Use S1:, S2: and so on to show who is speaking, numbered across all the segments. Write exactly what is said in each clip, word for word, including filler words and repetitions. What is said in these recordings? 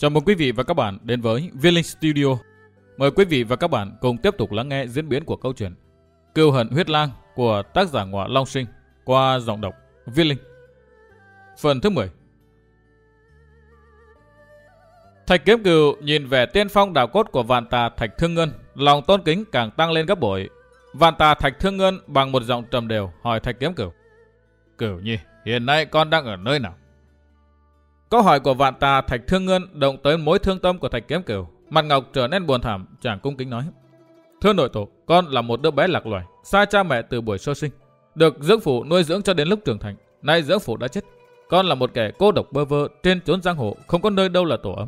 S1: Chào mừng quý vị và các bạn đến với Viên Linh Studio. Mời quý vị và các bạn cùng tiếp tục lắng nghe diễn biến của câu chuyện Cừu hận huyết lang của tác giả Ngọa Long Sinh qua giọng đọc Viên Linh. Phần thứ mười. Thạch Kiếm Cừu nhìn vẻ tiên phong đạo cốt của Vạn Tà Thạch Thương Ngân, lòng tôn kính càng tăng lên gấp bội. Vạn Tà Thạch Thương Ngân bằng một giọng trầm đều hỏi Thạch Kiếm Cừu: Cửu Nhi, hiện nay con đang ở nơi nào? Câu hỏi của Vạn Tà Thạch Thương Ngân động tới mối thương tâm của Thạch Kiếm Cừu. Mặt ngọc trở nên buồn thảm, chàng cung kính nói: Thưa nội tổ, con là một đứa bé lạc loài, xa cha mẹ từ buổi sơ sinh, được dưỡng phụ nuôi dưỡng cho đến lúc trưởng thành. Nay dưỡng phụ đã chết, con là một kẻ cô độc bơ vơ trên chốn giang hồ, không có nơi đâu là tổ ấm.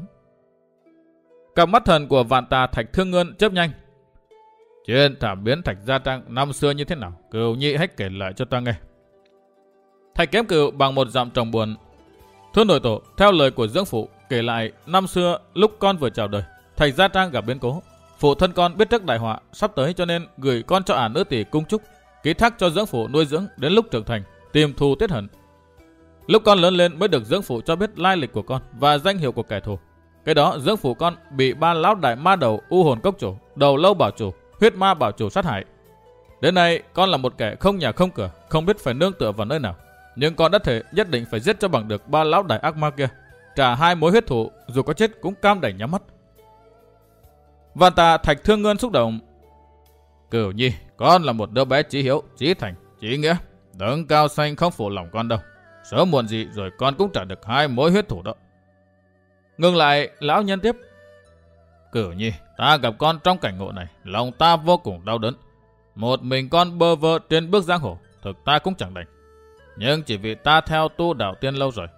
S1: Cặp mắt thần của Vạn Tà Thạch Thương Ngân chớp nhanh. Chuyện thảm biến Thạch Gia Trang năm xưa như thế nào, Cửu Nhi hãy kể lại cho ta nghe. Thạch Kiếm Cừu bằng một giọng trầm buồn: Thưa nội tổ, theo lời của dưỡng phụ kể lại, năm xưa lúc con vừa chào đời, Thạch Gia Trang gặp biến cố. Phụ thân con biết trước đại họa sắp tới cho nên gửi con cho ả nữ tỷ Cung Trúc, ký thác cho dưỡng phụ nuôi dưỡng đến lúc trưởng thành, tìm thù tiết hận. Lúc con lớn lên mới được dưỡng phụ cho biết lai lịch của con và danh hiệu của kẻ thù. Cái đó dưỡng phụ con bị ba lão đại ma đầu U Hồn Cốc Chủ, Đầu Lâu Bảo Chủ, Huyết Ma Bảo Chủ sát hại. Đến nay con là một kẻ không nhà không cửa, không biết phải nương tựa vào nơi nào. Nhưng con đã thể nhất định phải giết cho bằng được ba lão đại ác ma kia, trả hai mối huyết thù, dù có chết cũng cam đành nhắm mắt. Vạn Tà Thạch Thương Ngân xúc động: Cửu Nhi, con là một đứa bé chí hiếu, chí thành, chí nghĩa, đấng cao xanh không phụ lòng con đâu. Sớm muộn gì rồi con cũng trả được hai mối huyết thù đó. Ngừng lại, lão nhân tiếp: Cửu Nhi, ta gặp con trong cảnh ngộ này, lòng ta vô cùng đau đớn. Một mình con bơ vơ trên bước giang hồ, thực ta cũng chẳng đành. Nhưng chỉ vì ta theo tu đạo tiên lâu rồi,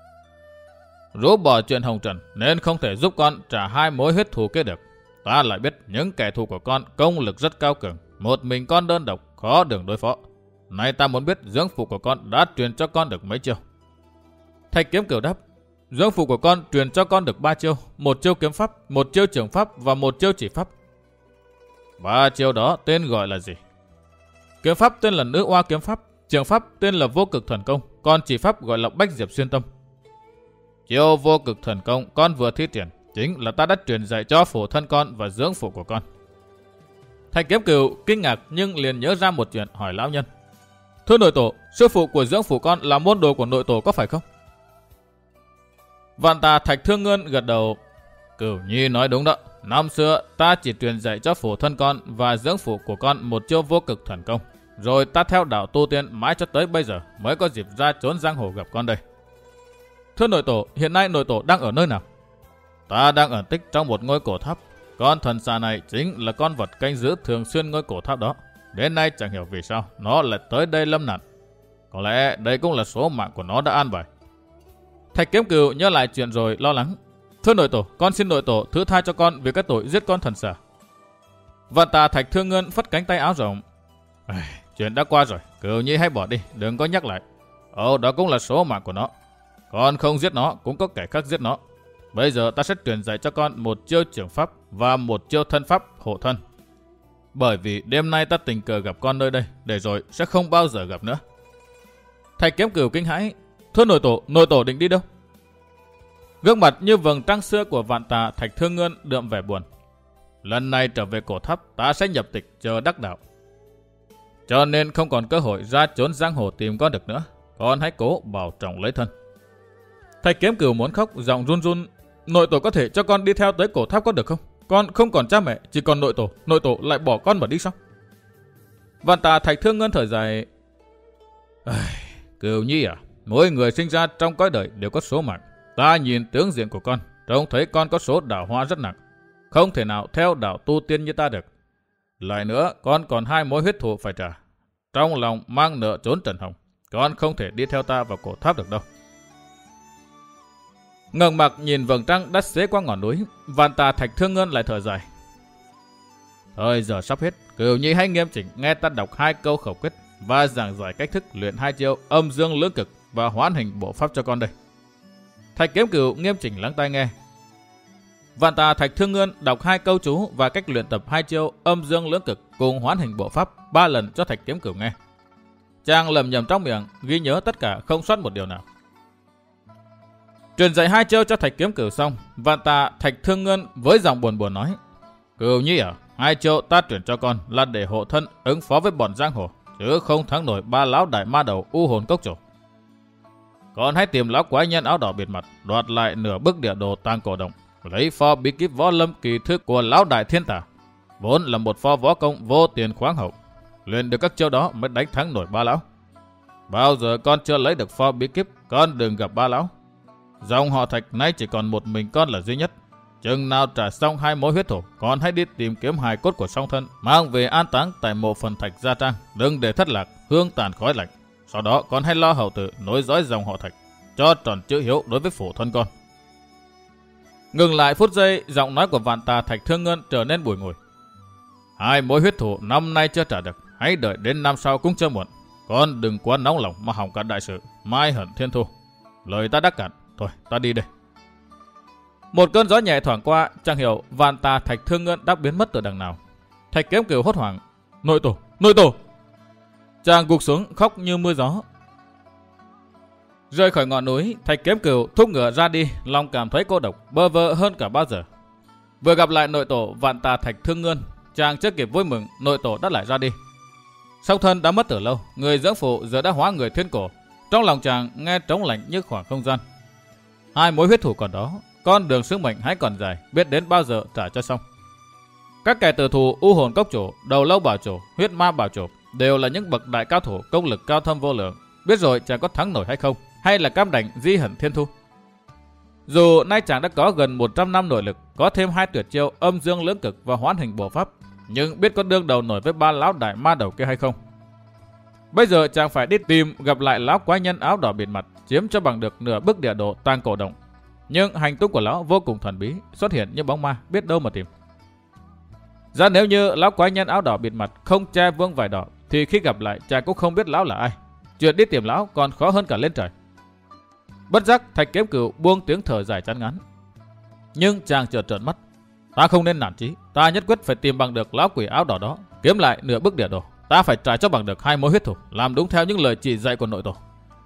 S1: rũ bỏ chuyện hồng trần, nên không thể giúp con trả hai mối huyết thù kia được. Ta lại biết những kẻ thù của con công lực rất cao cường, một mình con đơn độc khó đường đối phó. Nay ta muốn biết dưỡng phụ của con đã truyền cho con được mấy chiêu. Thạch Kiếm Cừu đáp: Dưỡng phụ của con truyền cho con được ba chiêu, một chiêu kiếm pháp, một chiêu trường pháp và một chiêu chỉ pháp. Ba chiêu đó tên gọi là gì? Kiếm pháp tên là Nữ Oa Kiếm Pháp, trường pháp tên là Vô Cực Thần Công, còn chỉ pháp gọi là Bách Diệp Xuyên Tâm. Chiêu Vô Cực Thần Công con vừa thi triển chính là ta đã truyền dạy cho phụ thân con và dưỡng phụ của con. Thạch Kiếm Cừu kinh ngạc nhưng liền nhớ ra một chuyện, hỏi lão nhân: Thưa nội tổ, sư phụ của dưỡng phụ con là môn đồ của nội tổ có phải không? Vạn Tà Thạch Thương Ngân gật đầu: Cửu Nhi nói đúng đó. Năm xưa ta chỉ truyền dạy cho phụ thân con và dưỡng phụ của con một chiêu Vô Cực Thần Công, rồi ta theo đạo tu tiên mãi cho tới bây giờ mới có dịp ra trốn giang hồ gặp con đây. Thưa nội tổ, hiện nay nội tổ đang ở nơi nào? Ta đang ẩn tích trong một ngôi cổ tháp. Con thần xà này chính là con vật canh giữ thường xuyên ngôi cổ tháp đó. Đến nay chẳng hiểu vì sao nó lại tới đây lâm nạn. Có lẽ đây cũng là số mạng của nó đã an bài. Thạch Kiếm Cừu nhớ lại chuyện rồi lo lắng: Thưa nội tổ, con xin nội tổ thứ tha cho con vì cái tội giết con thần xà. Vạn Tà Thạch Thương Ngân phất cánh tay áo rộng: Chuyện đã qua rồi, Cửu Nhi hãy bỏ đi, đừng có nhắc lại. Ồ, đó cũng là số mạng của nó. Con không giết nó, cũng có kẻ khác giết nó. Bây giờ ta sẽ truyền dạy cho con một chiêu trường pháp và một chiêu thân pháp hộ thân. Bởi vì đêm nay ta tình cờ gặp con nơi đây, để rồi sẽ không bao giờ gặp nữa. Thạch Kiếm Cừu kinh hãi: Thưa nội tổ, nội tổ định đi đâu? Gương mặt như vầng trăng xưa của Vạn Tà Thạch Thương Ngân đượm vẻ buồn: Lần này trở về cổ tháp, ta sẽ nhập tịch chờ đắc đạo, cho nên không còn cơ hội ra trốn giang hồ tìm con được nữa. Con hãy cố bảo trọng lấy thân. Thạch Kiếm Cừu muốn khóc, giọng run run: Nội tổ có thể cho con đi theo tới cổ tháp có được không? Con không còn cha mẹ, chỉ còn nội tổ. Nội tổ lại bỏ con mà đi sao? Vạn Tà Thạch Thương Ngân thở dài: Cừu Nhi à, mỗi người sinh ra trong cõi đời đều có số mạng. Ta nhìn tướng diện của con, trông thấy con có số đạo hóa rất nặng, không thể nào theo đạo tu tiên như ta được. Lại nữa, con còn hai mối huyết thù phải trả. Trong lòng mang nợ trốn Trần Hồng, con không thể đi theo ta vào cổ tháp được đâu. Ngẩng mặt nhìn vầng trăng đắt xế qua ngọn núi, Vạn Tà Thạch Thương Ngân lại thở dài: Thời giờ sắp hết, Cửu Nhi hãy nghiêm chỉnh nghe ta đọc hai câu khẩu quyết và giảng giải cách thức luyện hai chiêu Âm Dương Lưỡng Cực và Hoán Hình Bộ Pháp cho con đây. Thạch Kiếm Cừu nghiêm chỉnh lắng tai nghe. Vạn Tà Thạch Thương Ngân đọc hai câu chú và cách luyện tập hai chiêu Âm Dương Lưỡng Cực cùng Hoán Hình Bộ Pháp ba lần cho Thạch Kiếm Cừu nghe. Chàng lẩm nhẩm trong miệng, ghi nhớ tất cả không sót một điều nào. Truyền dạy hai chiêu cho Thạch Kiếm Cửu xong, Vạn Tà Thạch Thương Ngân với giọng buồn buồn nói: Cửu nhi à, hai chiêu ta truyền cho con là để hộ thân ứng phó với bọn giang hồ, chứ không thắng nổi ba lão đại ma đầu U Hồn Cốc chủ. Con hãy tìm lão quái nhân áo đỏ bịt mặt, đoạt lại nửa bức địa đồ tàng cổ động, lấy pho bí kíp võ lâm kỳ thức của lão đại thiên tả, vốn là một pho võ công vô tiền khoáng hậu. Luyện được các chiêu đó mới đánh thắng nổi ba lão. Bao giờ con chưa lấy được pho bí kíp, con đừng gặp ba lão. Dòng họ Thạch nay chỉ còn một mình con là duy nhất. Chừng nào trả xong hai mối huyết thủ, con hãy đi tìm kiếm hài cốt của song thân, mang về an táng tại mộ phần Thạch gia trang, đừng để thất lạc, hương tàn khói lạnh. Sau đó con hãy lo hậu tự nối dõi dòng họ Thạch, cho tròn chữ hiếu đối với phụ thân con. Ngừng lại phút giây, giọng nói của Vạn Tà Thạch Thương Ngân trở nên bùi ngùi. Hai mối huyết thủ năm nay chưa trả được, hãy đợi đến năm sau cũng chưa muộn. Con đừng quá nóng lòng mà hỏng cả đại sự, mai hận thiên thu. Lời ta đắc cạn, thôi ta đi đây. Một cơn gió nhẹ thoảng qua, chẳng hiểu Vạn Tà Thạch Thương Ngân đã biến mất từ đằng nào. Thạch Kiếm Cửu hốt hoảng: Nội tổ, nội tổ! Chàng gục xuống khóc như mưa gió. Rời khỏi ngọn núi, Thạch Kiếm Cửu thúc ngựa ra đi, lòng cảm thấy cô độc, bơ vơ hơn cả bao giờ. Vừa gặp lại nội tổ Vạn Tà Thạch Thương Ngân, chàng chưa kịp vui mừng, nội tổ đã lại ra đi. Song thân đã mất từ lâu, người dưỡng phụ giờ đã hóa người thiên cổ. Trong lòng chàng nghe trống lạnh như khoảng không gian. Hai mối huyết thủ còn đó, con đường sứ mệnh hãy còn dài, biết đến bao giờ trả cho xong. Các kẻ tử thù U Hồn Cốc chủ, Đầu Lâu bảo chủ, Huyết Ma bảo chủ đều là những bậc đại cao thủ, công lực cao thâm vô lượng. Biết rồi chàng có thắng nổi hay không, hay là cam đành di hận thiên thu. Dù nay chàng đã có gần một trăm năm nội lực, có thêm hai tuyệt chiêu âm dương lưỡng cực và hoán hình bộ pháp, nhưng biết có đương đầu nổi với ba lão đại ma đầu kia hay không. Bây giờ chàng phải đi tìm gặp lại lão quái nhân áo đỏ bịt mặt, chiếm cho bằng được nửa bức địa đồ tàng cổ động. Nhưng hành tung của lão vô cùng thần bí, xuất hiện như bóng ma, biết đâu mà tìm. Ra nếu như lão quái nhân áo đỏ bịt mặt không che vương vải đỏ, thì khi gặp lại chàng cũng không biết lão là ai. Chuyện đi tìm lão còn khó hơn cả lên trời. Bất giác Thạch Kiếm Cửu buông tiếng thở dài chán ngán. Nhưng chàng chợt trợn mắt. Ta không nên nản chí, ta nhất quyết phải tìm bằng được lão quỷ áo đỏ đó, kiếm lại nửa bức địa đồ. Ta phải trả cho bằng được hai mối huyết thủ, làm đúng theo những lời chỉ dạy của nội tổ.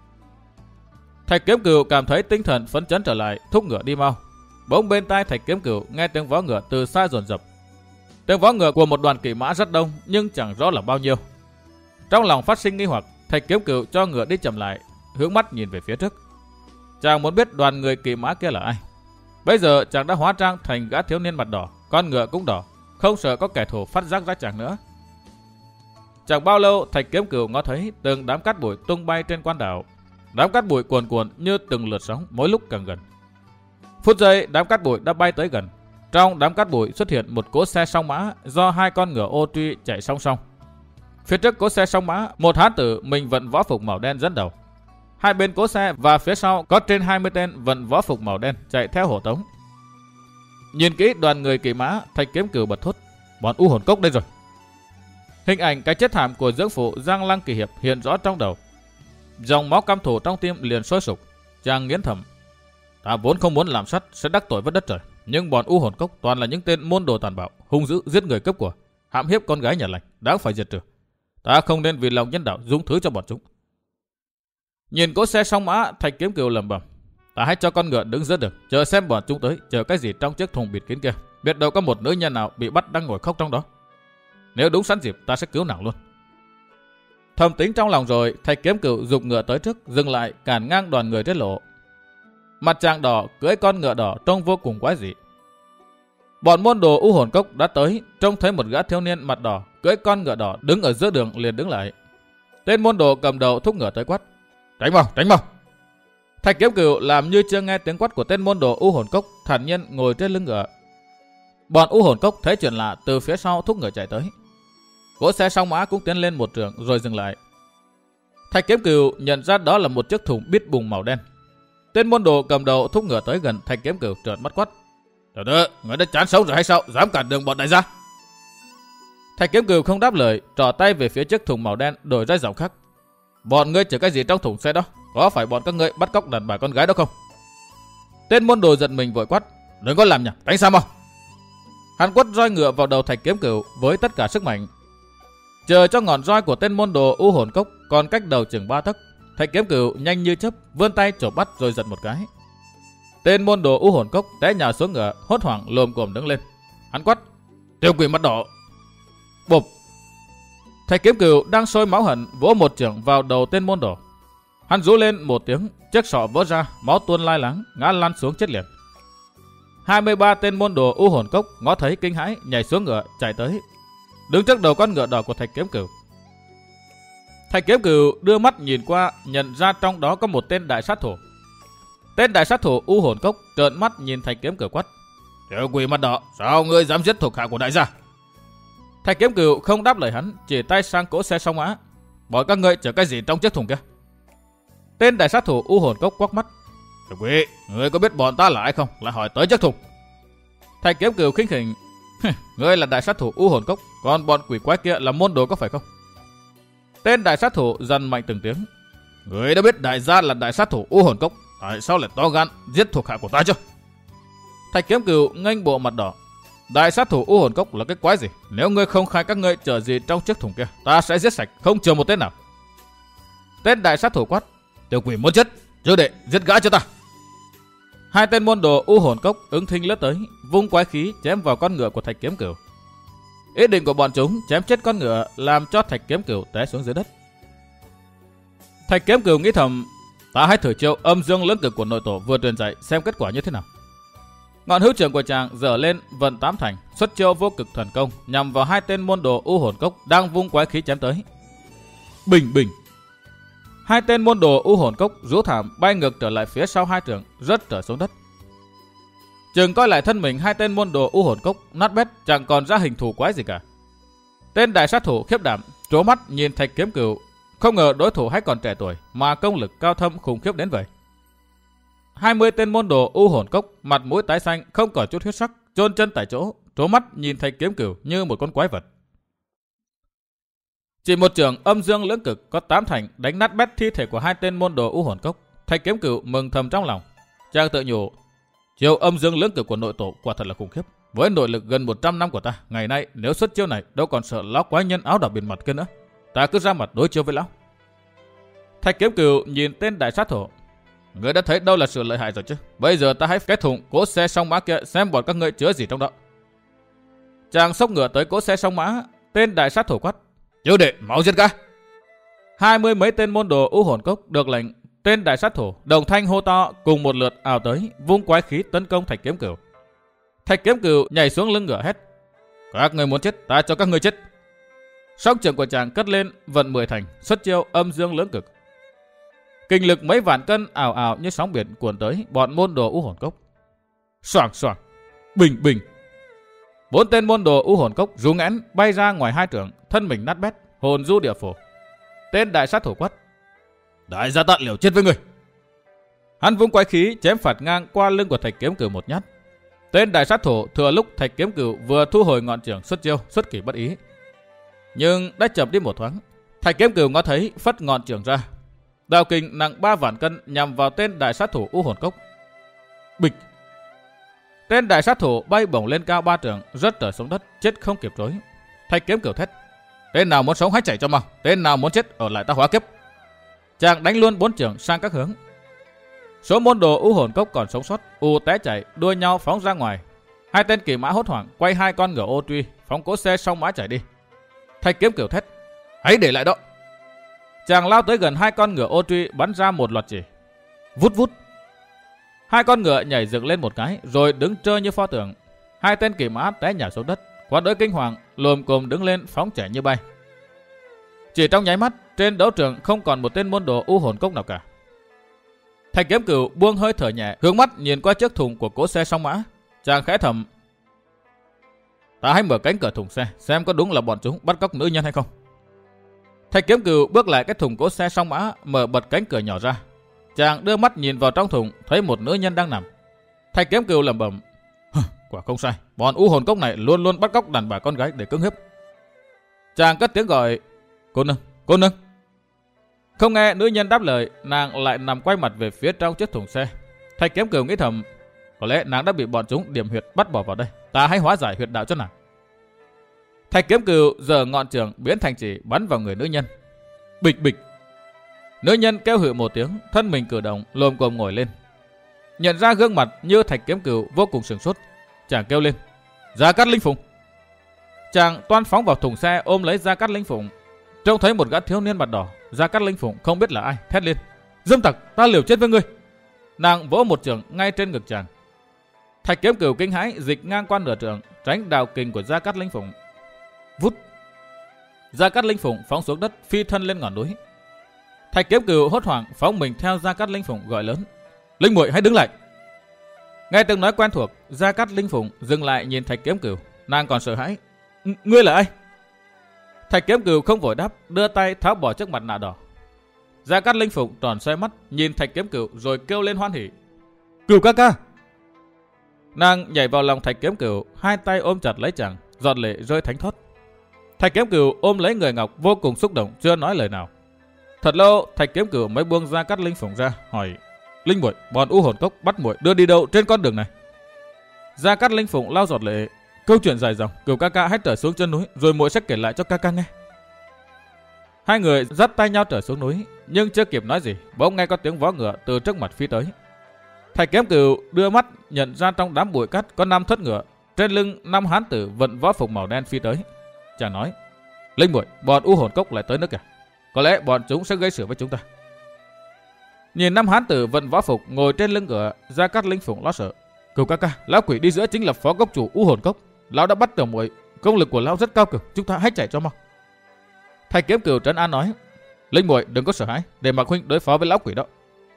S1: Thạch Kiếm Cửu cảm thấy tinh thần phấn chấn trở lại, thúc ngựa đi mau. Bỗng bên tai Thạch Kiếm Cửu nghe tiếng vó ngựa từ xa dồn dập. Tiếng vó ngựa của một đoàn kỵ mã rất đông, nhưng chẳng rõ là bao nhiêu. Trong lòng phát sinh nghi hoặc, Thạch Kiếm Cửu cho ngựa đi chậm lại, hướng mắt nhìn về phía trước. Chàng muốn biết đoàn người kỵ mã kia là ai. Bây giờ chàng đã hóa trang thành gã thiếu niên mặt đỏ, con ngựa cũng đỏ, không sợ có kẻ thù phát giác ra chàng nữa. Chẳng bao lâu, Thạch Kiếm Cửu ngó thấy từng đám cát bụi tung bay trên quan đảo. Đám cát bụi cuồn cuộn như từng lượt sóng, mỗi lúc càng gần. Phút giây, đám cát bụi đã bay tới gần. Trong đám cát bụi xuất hiện một cỗ xe song mã do hai con ngựa ô truy chạy song song. Phía trước cỗ xe song mã, một hán tử mình vận võ phục màu đen dẫn đầu. Hai bên cỗ xe và phía sau có trên hai mươi tên vận võ phục màu đen chạy theo hộ tống. Nhìn kỹ đoàn người kỵ mã, Thạch Kiếm Cửu bật thốt: Bọn U Hồn Cốc đây rồi. Hình ảnh cái chết thảm của dưỡng phụ Giang Lăng Kỳ Hiệp hiện rõ trong đầu. Dòng máu căm thù trong tim liền sôi sục. Chàng nghiến thầm: Ta vốn không muốn làm sắt sẽ đắc tội với đất trời, nhưng bọn U Hồn Cốc toàn là những tên môn đồ tàn bạo, hung dữ, giết người cướp của, hãm hiếp con gái nhà lành, đáng phải diệt trừ. Ta không nên vì lòng nhân đạo dung thứ cho bọn chúng. Nhìn cỗ xe song mã, Thạch Kiếm Cửu lẩm bẩm: Ta hãy cho con ngựa đứng giữa đường, chờ xem bọn chúng tới, chờ cái gì trong chiếc thùng bịt kín kia. Biết đâu có một nữ nhân nào bị bắt đang ngồi khóc trong đó. Nếu đúng sẵn dịp, ta sẽ cứu nàng luôn. Thầm tính trong lòng rồi, Thạch Kiếm Cửu giục ngựa tới trước, dừng lại cản ngang đoàn người trên lộ. Mặt chàng đỏ cưỡi con ngựa đỏ trông vô cùng quái dị. Bọn môn đồ U Hồn Cốc đã tới, trông thấy một gã thiếu niên mặt đỏ cưỡi con ngựa đỏ đứng ở giữa đường liền đứng lại. Tên môn đồ cầm đầu thúc ngựa tới quát: Tránh mau, tránh mau! Thạch Kiếm Cửu làm như chưa nghe tiếng quát của tên môn đồ U Hồn Cốc, thản nhiên ngồi trên lưng ngựa. Bọn U Hồn Cốc thấy chuyện lạ từ phía sau thúc ngựa chạy tới. Cỗ xe song mã cũng tiến lên một trượng rồi dừng lại. Thạch Kiếm Cửu nhận ra đó là một chiếc thùng bít bùng màu đen. Tên môn đồ cầm đầu thúc ngựa tới gần Thạch Kiếm Cửu trợn mắt quát: Trời ơi, người đã chán sống rồi hay sao, dám cản đường bọn đại gia? Thạch Kiếm Cửu không đáp lời, trỏ tay về phía chiếc thùng màu đen, đổi ra giọng khác: Bọn ngươi chở cái gì trong thùng xe đó? Có phải bọn các ngươi bắt cóc đàn bà con gái đó không? Tên môn đồ giận mình vội quát: Đừng có làm nhảm, đánh sao mau! Hắn quất roi ngựa vào đầu Thạch Kiếm Cửu với tất cả sức mạnh. Chờ cho ngọn roi của tên môn đồ U Hồn Cốc còn cách đầu chừng ba tấc, Thạch Kiếm Cửu nhanh như chớp vươn tay chộp bắt rồi giật một cái. Tên môn đồ u hồn cốc té nhào xuống ngựa, hốt hoảng lồm cồm đứng lên. Hắn quát: Tiểu quỷ mặt đỏ! Bụp! Thạch Kiếm Cừu đang sôi máu hận vỗ một chưởng vào đầu tên môn đồ. Hắn rú lên một tiếng, chiếc sọ vỡ ra, máu tuôn lai láng, ngã lăn xuống chết liền. hai mươi ba tên môn đồ u hồn cốc ngó thấy kinh hãi, nhảy xuống ngựa chạy tới, đứng trước đầu con ngựa đỏ của Thạch Kiếm Cừu. Thạch Kiếm Cừu đưa mắt nhìn qua, nhận ra trong đó có một tên đại sát thủ. Tên đại sát thủ u hồn cốc trợn mắt nhìn Thạch Kiếm Cừu quát: Tiểu quỷ mặt đỏ, sao ngươi dám giết thuộc hạ của đại gia? Thạch Kiếm Cừu không đáp lời hắn, chỉ tay sang cỗ xe song mã: Bọn các ngươi chở cái gì trong chiếc thùng kia? Tên đại sát thủ u hồn cốc quắc mắt: Tiểu quỷ, ngươi có biết bọn ta là ai không? Lại hỏi tới chiếc thùng. Thạch Kiếm Cừu khinh khỉnh: Ngươi là đại sát thủ u hồn cốc, còn bọn quỷ quái kia là môn đồ có phải không? Tên đại sát thủ dằn mạnh từng tiếng: Ngươi đã biết đại gia là đại sát thủ u hồn cốc, tại sao lại to gan giết thuộc hạ của ta chứ? Thạch Kiếm Cừu nghênh bộ mặt đỏ: Đại sát thủ u hồn cốc là cái quái gì? Nếu ngươi không khai các ngươi chở gì trong chiếc thùng kia, ta sẽ giết sạch, không chừa một tên nào. Tên đại sát thủ quát: Tiểu quỷ muốn chết, chưa đệ giết gã cho ta. Hai tên môn đồ u hồn cốc ứng thinh lướt tới, vung quái khí chém vào con ngựa của Thạch Kiếm Cừu. Ý định của bọn chúng chém chết con ngựa làm cho Thạch Kiếm Cừu té xuống dưới đất. Thạch Kiếm Cừu nghĩ thầm: Ta hãy thử chiêu âm dương lưỡng cực của nội tổ vừa truyền dạy xem kết quả như thế nào. Ngọn hữu trưởng của chàng giở lên vận tám thành, xuất chiêu vô cực thần công nhằm vào hai tên môn đồ u hồn cốc đang vung quái khí chém tới. Bình bình. Hai tên môn đồ u hồn cốc rú thảm bay ngược trở lại phía sau hai trường, rớt trở xuống đất. Chừng coi lại thân mình hai tên môn đồ u hồn cốc nát bét, chẳng còn ra hình thù quái gì cả. Tên đại sát thủ khiếp đảm trố mắt nhìn Thạch Kiếm Cừu, không ngờ đối thủ hay còn trẻ tuổi mà công lực cao thâm khủng khiếp đến vậy. hai mươi tên môn đồ u hồn cốc mặt mũi tái xanh, không còn chút huyết sắc, chôn chân tại chỗ, trố mắt nhìn Thạch Kiếm Cừu như một con quái vật. Chỉ một trường âm dương lưỡng cực có tám thành đánh nát bét thi thể của hai tên môn đồ u hồn cốc. Thạch Kiếm Cừu mừng thầm trong lòng, chàng tự nhủ: Chiêu âm dương lưỡng cực của nội tổ quả thật là khủng khiếp. Với nội lực gần một trăm năm của ta, ngày nay nếu xuất chiêu này đâu còn sợ lão quái nhân áo đỏ biển mặt kia nữa. Ta cứ ra mặt đối chiêu với lão. Thạch Kiếm Cừu nhìn tên đại sát thủ: Ngươi đã thấy đâu là sự lợi hại rồi chứ? Bây giờ ta hãy kết thùng cỗ xe song mã kia xem bọn các ngươi chứa gì trong đó. Chàng xốc ngựa tới cỗ xe song mã, tên đại sát thủ quát: Chiêu đệ, máu giết gã! Hai mươi mấy tên môn đồ u hồn cốc được lệnh, tên đại sát thủ đồng thanh hô to cùng một lượt ào tới, vung quái khí tấn công Thạch Kiếm Cừu. Thạch Kiếm Cừu nhảy xuống lưng ngựa hét: Các ngươi muốn chết, ta cho các ngươi chết. Song trưởng của chàng cất lên vận mười thành, xuất chiêu âm dương lưỡng cực. Kinh lực mấy vạn cân ảo ảo như sóng biển cuồn tới bọn môn đồ u hồn cốc. Xoảng xoảng, bình bình. Bốn tên môn đồ u hồn cốc rú ngẽn bay ra ngoài hai trường, thân mình nát bét, hồn du địa phủ. Tên đại sát thủ quát: Đại gia ta liều chết với người. Hắn vung quái khí chém phạt ngang qua lưng của Thạch Kiếm Cừu một nhát. Tên đại sát thủ thừa lúc Thạch Kiếm Cừu vừa thu hồi ngọn trường xuất chiêu, xuất kỳ bất ý, nhưng đã chậm đi một thoáng. Thạch Kiếm Cừu ngó thấy phất ngọn trường ra, đạo kình nặng ba vạn cân nhằm vào tên đại sát thủ u hồn cốc. Bịch! Tên đại sát thủ bay bổng lên cao ba trường, rớt trở xuống đất, chết không kịp rối. Thạch Kiếm Cừu thét: Tên nào muốn sống hãy chạy cho mau, tên nào muốn chết ở lại ta hóa kiếp. Chàng đánh luôn bốn trường sang các hướng. Số môn đồ u hồn cốc còn sống sót u té chạy, đua nhau phóng ra ngoài. Hai tên kỳ mã hốt hoảng quay hai con ngựa ô truy, phóng cỗ xe song mã chạy đi. Thạch Kiếm Cừu thét: Hãy để lại đó! Chàng lao tới gần hai con ngựa ô truy, bắn ra một loạt chỉ. Vút vút! Hai con ngựa nhảy dựng lên một cái, rồi đứng trơ như pho tượng. Hai tên kỳ mã té nhào xuống đất, quát đới kinh hoàng, lồm cồm đứng lên phóng chạy như bay. Chỉ trong nháy mắt, trên đấu trường không còn một tên môn đồ u hồn cốc nào cả. Thạch Kiếm Cừu buông hơi thở nhẹ, hướng mắt nhìn qua chiếc thùng của cỗ xe song mã. Chàng khẽ thầm: Ta hãy mở cánh cửa thùng xe, xem có đúng là bọn chúng bắt cóc nữ nhân hay không. Thạch Kiếm Cừu bước lại cái thùng cỗ xe song mã, mở bật cánh cửa nhỏ ra. Chàng đưa mắt nhìn vào trong thùng, thấy một nữ nhân đang nằm. Thạch Kiếm Cừu lẩm bẩm: Quả không sai, bọn u hồn cốc này luôn luôn bắt cóc đàn bà con gái để cưỡng hiếp. Chàng cất tiếng gọi: Cô nương, cô nương. Không nghe nữ nhân đáp lời, nàng lại nằm quay mặt về phía trong chiếc thùng xe. Thạch Kiếm Cừu nghĩ thầm: Có lẽ nàng đã bị bọn chúng điểm huyệt bắt bỏ vào đây, ta hãy hóa giải huyệt đạo cho nàng. Thạch Kiếm Cừu giở ngọn trường biến thành chỉ bắn vào người nữ nhân. Bịch bịch! Nữ nhân kêu hự một tiếng, thân mình cử động, lồm cồm ngồi lên. Nhận ra gương mặt như Thạch Kiếm Cửu vô cùng sửng sốt, chàng kêu lên: Gia Cát Linh Phụng! Chàng toan phóng vào thùng xe ôm lấy Gia Cát Linh Phụng. Trông thấy một gã thiếu niên mặt đỏ, Gia Cát Linh Phụng không biết là ai, thét lên: Dâm tặc, ta liều chết với ngươi! Nàng vỗ một chưởng ngay trên ngực chàng. Thạch Kiếm Cửu kinh hãi dịch ngang qua nửa trượng, tránh đào kình của Gia Cát Linh Phụng. Vút! Gia Cát Linh Phụng phóng xuống đất, phi thân lên ngọn núi. Thạch Kiếm Cửu hốt hoảng phóng mình theo Gia Cát Linh Phụng, gọi lớn: Linh muội hãy đứng lại! Nghe tiếng nói quen thuộc, Gia Cát Linh Phụng dừng lại nhìn Thạch Kiếm Cửu, nàng còn sợ hãi. Ngươi là ai? Thạch Kiếm Cửu không vội đáp, đưa tay tháo bỏ chiếc mặt nạ đỏ. Gia Cát Linh Phụng tròn xoay mắt nhìn Thạch Kiếm Cửu rồi kêu lên hoan hỉ: Cửu ca ca! Nàng nhảy vào lòng Thạch Kiếm Cửu, hai tay ôm chặt lấy chàng, giọt lệ rơi thánh thót. Thạch Kiếm Cửu ôm lấy người ngọc vô cùng xúc động, chưa nói lời nào. Thật lâu Thạch Kiếm Cửu mới buông Gia Cát Linh Phụng ra, hỏi: Linh muội, bọn U Hồn Cốc bắt muội đưa đi đâu trên con đường này? Gia Cát Linh Phụng lau giọt lệ: Câu chuyện dài dòng, Cửu ca ca hãy trở xuống chân núi, rồi muội sẽ kể lại cho ca ca nghe. Hai người dắt tay nhau trở xuống núi, nhưng chưa kịp nói gì, bỗng nghe có tiếng vó ngựa từ trước mặt phi tới. Thạch Kiếm Cửu đưa mắt nhận ra trong đám bụi cát có năm thất ngựa, trên lưng năm hán tử vận võ phục màu đen phi tới. Chàng nói: Linh muội, bọn U Hồn Cốc lại tới nước kìa, có lẽ bọn chúng sẽ gây sự với chúng ta. Nhìn năm hán tử vận võ phục ngồi trên lưng ngựa, Gia Cát Linh Phụng lo sợ: Cửu ca ca, lão quỷ đi giữa chính là phó cốc chủ U Hồn Cốc, lão đã bắt tiểu muội, công lực của lão rất cao cường, chúng ta hãy chạy cho mau. Thạch Kiếm Cửu trấn an nói: Linh muội đừng có sợ hãi, để Mạc huynh đối phó với lão quỷ đó.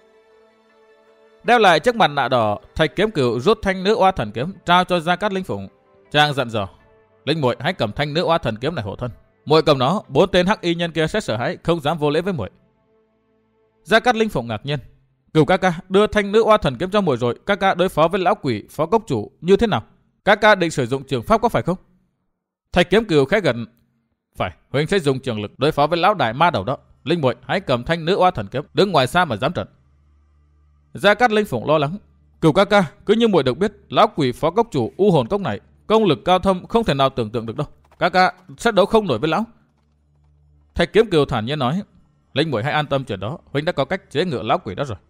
S1: Đeo lại chiếc mặt nạ đỏ, Thạch Kiếm Cửu rút thanh nữ oa thần kiếm trao cho Gia Cát Linh Phụng. Chàng dặn dò: Linh muội hãy cầm thanh nữ oa thần kiếm này hộ thân, muội cầm nó, bốn tên hắc y nhân kia sẽ sợ hãi, không dám vô lễ với muội. Gia Cát Linh Phụng ngạc nhiên: Cửu ca ca đưa thanh nữ oa thần kiếm cho muội rồi, ca ca đối phó với lão quỷ phó cốc chủ như thế nào? Ca ca định sử dụng trường pháp có phải không? Thạch Kiếm Cửu khẽ gật: Phải, huynh sẽ dùng trường lực đối phó với lão đại ma đầu đó. Linh muội hãy cầm thanh nữ oa thần kiếm, đứng ngoài xa mà giám trận. Gia Cát Linh Phụng lo lắng: Cửu ca ca, cứ như muội được biết, lão quỷ phó cốc chủ U Hồn Cốc này công lực cao thâm không thể nào tưởng tượng được đâu, ca ca sẽ đấu không nổi với lão. Thạch Kiếm Cửu thản nhiên nói: Linh muội hãy an tâm chuyện đó, huynh đã có cách chế ngự lão quỷ đó rồi.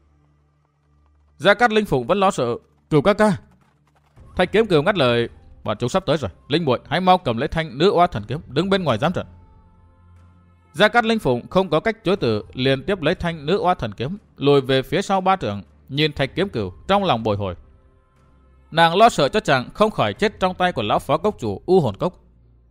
S1: Gia Cát Linh Phụng vẫn lo sợ: Cửu ca ca! Thạch Kiếm Cửu ngắt lời: Bọn chúng sắp tới rồi, Linh muội hãy mau cầm lấy thanh nữ oa thần kiếm, đứng bên ngoài giám trận. Gia Cát Linh Phụng không có cách chối từ, liền tiếp lấy thanh nữ oa thần kiếm, lùi về phía sau ba trượng, nhìn Thạch Kiếm Cửu trong lòng bồi hồi. Nàng lo sợ cho chàng không khỏi chết trong tay của lão phó cốc chủ U Hồn Cốc.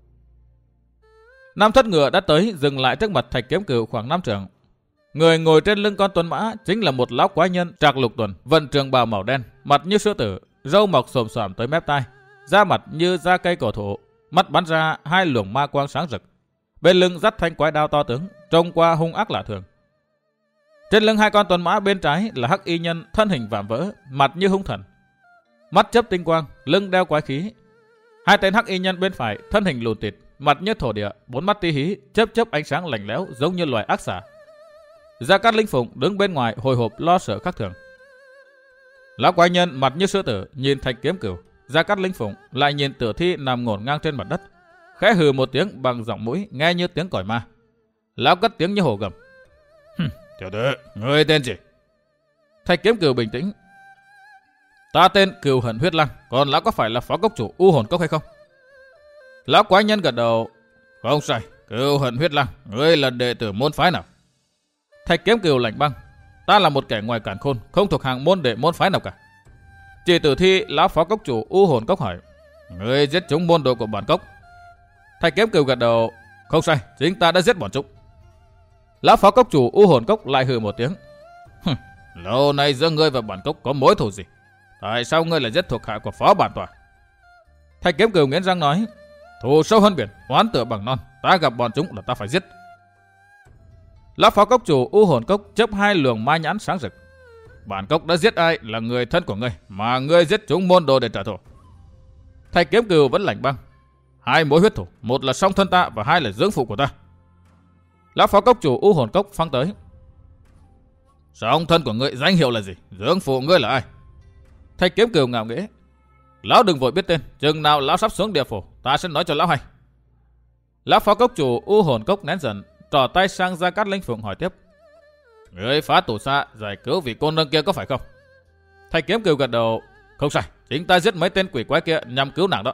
S1: Năm thất ngựa đã tới, dừng lại trước mặt Thạch Kiếm Cửu khoảng năm trượng. Người ngồi trên lưng con tuấn mã chính là một lão quái nhân Trạc Lục Tuần, vận trường bào màu đen, mặt như sư tử, râu mọc xồm xoàm tới mép tai, da mặt như da cây cổ thụ, mắt bắn ra hai luồng ma quang sáng rực. Bên lưng dắt thanh quái đao to tướng, trông qua hung ác lạ thường. Trên lưng hai con tuấn mã bên trái là hắc y nhân thân hình vạm vỡ, mặt như hung thần, mắt chớp tinh quang, lưng đeo quái khí. Hai tên hắc y nhân bên phải thân hình lùn tịt, mặt như thổ địa, bốn mắt tí hí, chớp chớp ánh sáng lạnh lẽo giống như loài ác xà. Gia Cát Linh Phụng đứng bên ngoài hồi hộp lo sợ khác thường. Lão quái nhân mặt như sư tử nhìn Thạch Kiếm Cửu, Gia Cát Linh Phụng lại nhìn tử thi nằm ngổn ngang trên mặt đất, khẽ hừ một tiếng bằng giọng mũi nghe như tiếng còi ma. Lão cất tiếng như hổ gầm: Tiểu tử, ngươi tên gì? Thạch Kiếm Cửu bình tĩnh: Ta tên Cửu Hận Huyết Lăng, còn lão có phải là phó cốc chủ U Hồn Cốc hay không? Lão quái nhân gật đầu: Không sai, Cửu Hận Huyết Lăng, ngươi là đệ tử môn phái nào? Thạch Kiếm Cửu lạnh băng: Ta là một kẻ ngoài càn khôn, không thuộc hàng môn đệ môn phái nào cả. Chỉ tử thi lão phó cốc chủ U Hồn Cốc hỏi: Ngươi giết chúng môn đồ của bản cốc? Thạch Kiếm Cửu gật đầu: Không sai, chính ta đã giết bọn chúng. Lão phó cốc chủ U Hồn Cốc lại hừ một tiếng: Lâu nay giữa ngươi và bản cốc có mối thù gì? Tại sao ngươi lại giết thuộc hạ của phó bản tòa? Thạch Kiếm Cửu nghiến răng nói: Thù sâu hơn biển, oán tựa bằng non, ta gặp bọn chúng là ta phải giết. Lão phó cốc chủ U Hồn Cốc chớp hai luồng ma nhãn sáng rực: Bản cốc đã giết ai là người thân của ngươi, mà ngươi giết chúng môn đồ để trả thù. Thạch Kiếm Cửu vẫn lạnh băng: Hai mối huyết thủ, một là song thân ta và hai là dưỡng phụ của ta. Lão phó cốc chủ U Hồn Cốc phang tới: Song thân của ngươi danh hiệu là gì? Dưỡng phụ ngươi là ai? Thạch Kiếm Cửu ngạo nghễ: Lão đừng vội biết tên, chừng nào lão sắp xuống địa phủ, ta sẽ nói cho lão hay. Lão phó cốc chủ U Hồn Cốc nén giận, trỏ tay sang Gia Cát Linh Phụng hỏi tiếp: Ngươi phá tù xa giải cứu vị cô nương kia có phải không? Thạch Kiếm Cừu gật đầu. Không sai, chính ta giết mấy tên quỷ quái kia nhằm cứu nàng đó.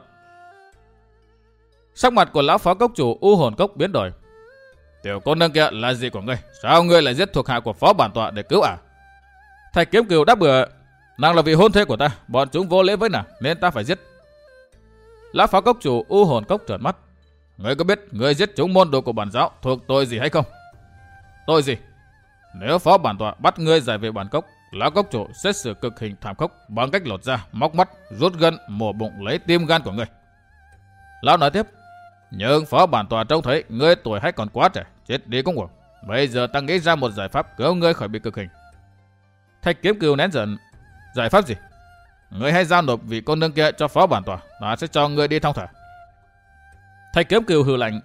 S1: Sắc mặt của lão phó cốc chủ U Hồn Cốc biến đổi. Tiểu cô nương kia là gì của ngươi? Sao ngươi lại giết thuộc hạ của phó bản tọa để cứu ả? Thạch Kiếm Cừu đáp bừa. Nàng là vị hôn thê của ta, bọn chúng vô lễ với nàng nên ta phải giết. Lão phó cốc chủ U Hồn Cốc trợn mắt. Ngươi có biết ngươi giết chúng môn đồ của bản giáo thuộc tội gì hay không? Tội gì? Nếu phó bản tọa bắt ngươi giải về bản cốc, lão cốc chủ sẽ xử cực hình thảm khốc bằng cách lột da, móc mắt, rút gân, mổ bụng lấy tim gan của ngươi. Lão nói tiếp. Nhưng phó bản tọa trông thấy ngươi tuổi hay còn quá trẻ, chết đi cũng uổng. Bây giờ ta nghĩ ra một giải pháp cứu ngươi khỏi bị cực hình. Thạch Kiếm Cừu nén giận. Giải pháp gì? Ngươi hãy giao nộp vị cô nương kia cho phó bản tọa, ta sẽ cho ngươi đi thong thả. Thạch Kiếm Cừu hừ lạnh.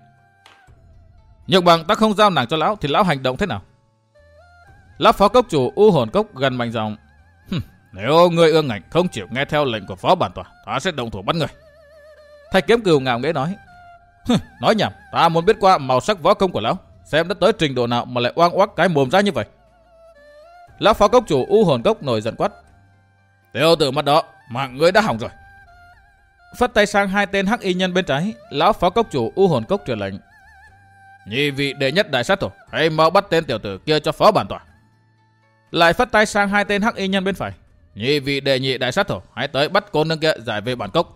S1: Nhược bằng ta không giao nàng cho lão thì lão hành động thế nào? Lão phó cốc chủ U Hồn Cốc gần mạnh giọng. Nếu ngươi ương ngạnh không chịu nghe theo lệnh của phó bản tọa, ta sẽ động thủ bắt ngươi. Thạch Kiếm Cừu ngạo nghễ nói. Nói nhảm, ta muốn biết qua màu sắc võ công của lão, xem đã tới trình độ nào mà lại oang oác cái mồm ra như vậy. Lão phó cốc chủ U Hồn Cốc nổi giận quát. Tiểu tử mắt đó, mạng ngươi đã hỏng rồi. Phất tay sang hai tên hắc y nhân bên trái, lão phó cốc chủ U Hồn Cốc truyền lệnh. Nhị vị đệ nhất đại sát thủ, hãy mau bắt tên tiểu tử kia cho phó bản tọa. Lại phất tay sang hai tên hắc y nhân bên phải. Nhị vị đệ nhị đại sát thủ, hãy tới bắt cô nương kia giải về bản cốc.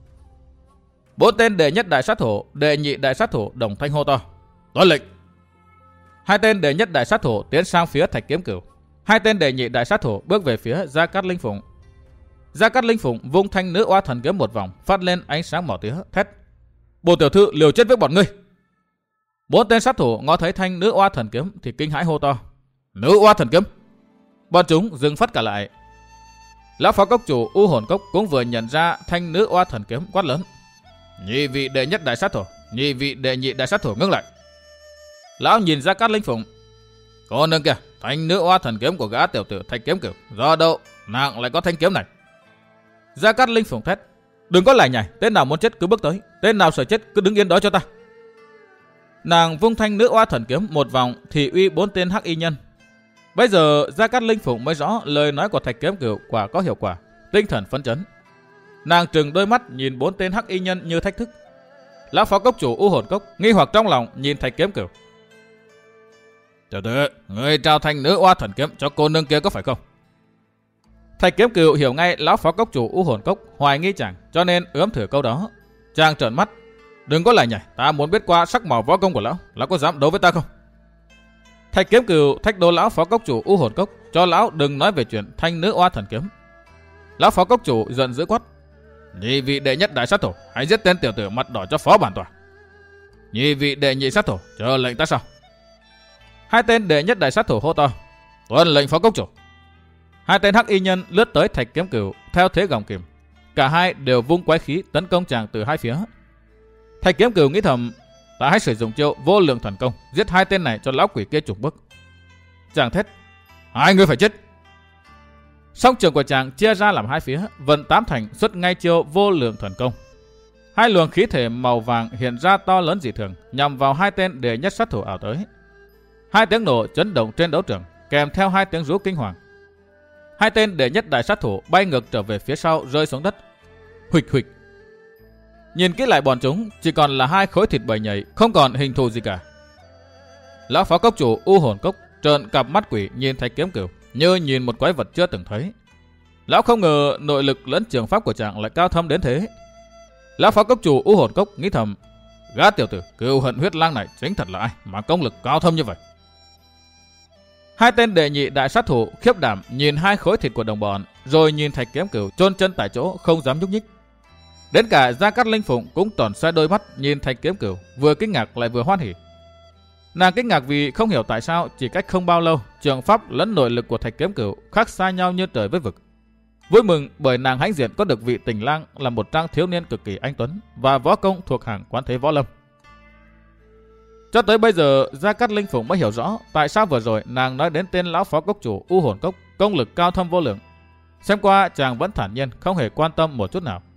S1: Bốn tên đệ nhất đại sát thủ, đệ nhị đại sát thủ đồng thanh hô to. Tuân lệnh. Hai tên đệ nhất đại sát thủ tiến sang phía Thạch Kiếm Cừu. Hai tên đệ nhị đại sát thủ bước về phía Gia Cát Linh Phụng. Gia Cát Linh Phụng vung thanh nữ oa thần kiếm một vòng, phát lên ánh sáng màu tía, thét. Bồ tiểu thư liều chết với bọn ngươi. Bốn tên sát thủ ngó thấy thanh nữ oa thần kiếm thì kinh hãi hô to. Nữ oa thần kiếm. Bọn chúng dừng phát cả lại. Lão phó cốc chủ U Hồn Cốc cũng vừa nhận ra thanh nữ oa thần kiếm, quát lớn. Nhị vị đệ nhất đại sát thủ, nhị vị đệ nhị đại sát thủ ngưng lại. Lão nhìn Gia Cát Linh Phụng. Cô nương kìa, thanh nữ oa thần kiếm của gã tiểu tử Thạch Kiếm Cừu, do đâu nàng lại có thanh kiếm này? Gia Cát Linh Phụng thét. Đừng có lải nhải, tên nào muốn chết cứ bước tới, tên nào sợ chết cứ đứng yên đó cho ta. Nàng vung thanh nữ oa thần kiếm một vòng thì uy bốn tên hắc y nhân. Bây giờ Gia Cát Linh Phụng mới rõ lời nói của Thạch Kiếm Cừu quả có hiệu quả, tinh thần phấn chấn. Nàng trừng đôi mắt nhìn bốn tên hắc y nhân như thách thức. Lão phó cốc chủ U Hồn Cốc nghi hoặc trong lòng nhìn Thạch Kiếm Cừu. Tiểu tử, ngươi trao thanh nữ oa thần kiếm cho cô nương kia có phải không? Thạch Kiếm Cừu hiểu ngay lão phó cốc chủ U Hồn Cốc hoài nghi chàng, cho nên ướm thử câu đó. Chàng trợn mắt. Đừng có lại nhảy, ta muốn biết qua sắc màu võ công của lão, lão có dám đấu với ta không? Thạch Kiếm Cừu thách đố lão phó cốc chủ U Hồn Cốc cho lão đừng nói về chuyện thanh nữ oa thần kiếm. Lão phó cốc chủ giận dữ quát. Nhị vị đệ nhất đại sát thủ, hãy giết tên tiểu tử mặt đỏ cho phó bản tọa. Nhị vị đệ nhị sát thủ, chờ lệnh ta sao? Hai tên đệ nhất đại sát thủ hô to. Tuân lệnh phó cốc chủ. Hai tên hắc y nhân lướt tới Thạch Kiếm Cừu theo thế gòng kìm. Cả hai đều vung quái khí tấn công chàng từ hai phía. Thạch Kiếm Cừu nghĩ thầm, ta hãy sử dụng chiêu vô lượng thần công giết hai tên này cho lão quỷ kia trùng bước. Chàng thét, hai người phải chết. Song trường của chàng chia ra làm hai phía, vận tám thành xuất ngay chiêu vô lượng thần công. Hai luồng khí thể màu vàng hiện ra to lớn dị thường, nhằm vào hai tên đệ nhất sát thủ ảo tới. Hai tiếng nổ chấn động trên đấu trường, kèm theo hai tiếng rú kinh hoàng. Hai tên đệ nhất đại sát thủ bay ngược trở về phía sau, rơi xuống đất. Huỵch huỵch. Nhìn kỹ lại bọn chúng, chỉ còn là hai khối thịt bầy nhảy, không còn hình thù gì cả. Lão phó cốc chủ U Hồn Cốc trợn cặp mắt quỷ nhìn Thạch Kiếm Cừu như nhìn một quái vật chưa từng thấy. Lão không ngờ nội lực lẫn trường pháp của chàng lại cao thâm đến thế. Lão phó cốc chủ U Hồn Cốc nghĩ thầm, gã tiểu tử Cừu Hận Huyết Lang này chính thật là ai mà công lực cao thâm như vậy. Hai tên đệ nhị đại sát thủ khiếp đảm nhìn hai khối thịt của đồng bọn, rồi nhìn Thạch Kiếm Cừu chôn chân tại chỗ không dám nhúc nhích. Đến cả Gia Cát Linh Phụng cũng tròn xoay đôi mắt nhìn Thạch Kiếm Cừu, vừa kinh ngạc lại vừa hoan hỉ. Nàng kinh ngạc vì không hiểu tại sao chỉ cách không bao lâu, trường pháp lẫn nội lực của Thạch Kiếm Cừu khác xa nhau như trời với vực. Vui mừng bởi nàng hãnh diện có được vị tình lang là một trang thiếu niên cực kỳ anh tuấn và võ công thuộc hàng quán thế võ lâm. Cho tới bây giờ, Gia Cát Linh Phụng mới hiểu rõ tại sao vừa rồi nàng nói đến tên lão phó cốc chủ U Hồn Cốc công lực cao thâm vô lượng. Xem qua chàng vẫn thản nhiên, không hề quan tâm một chút nào.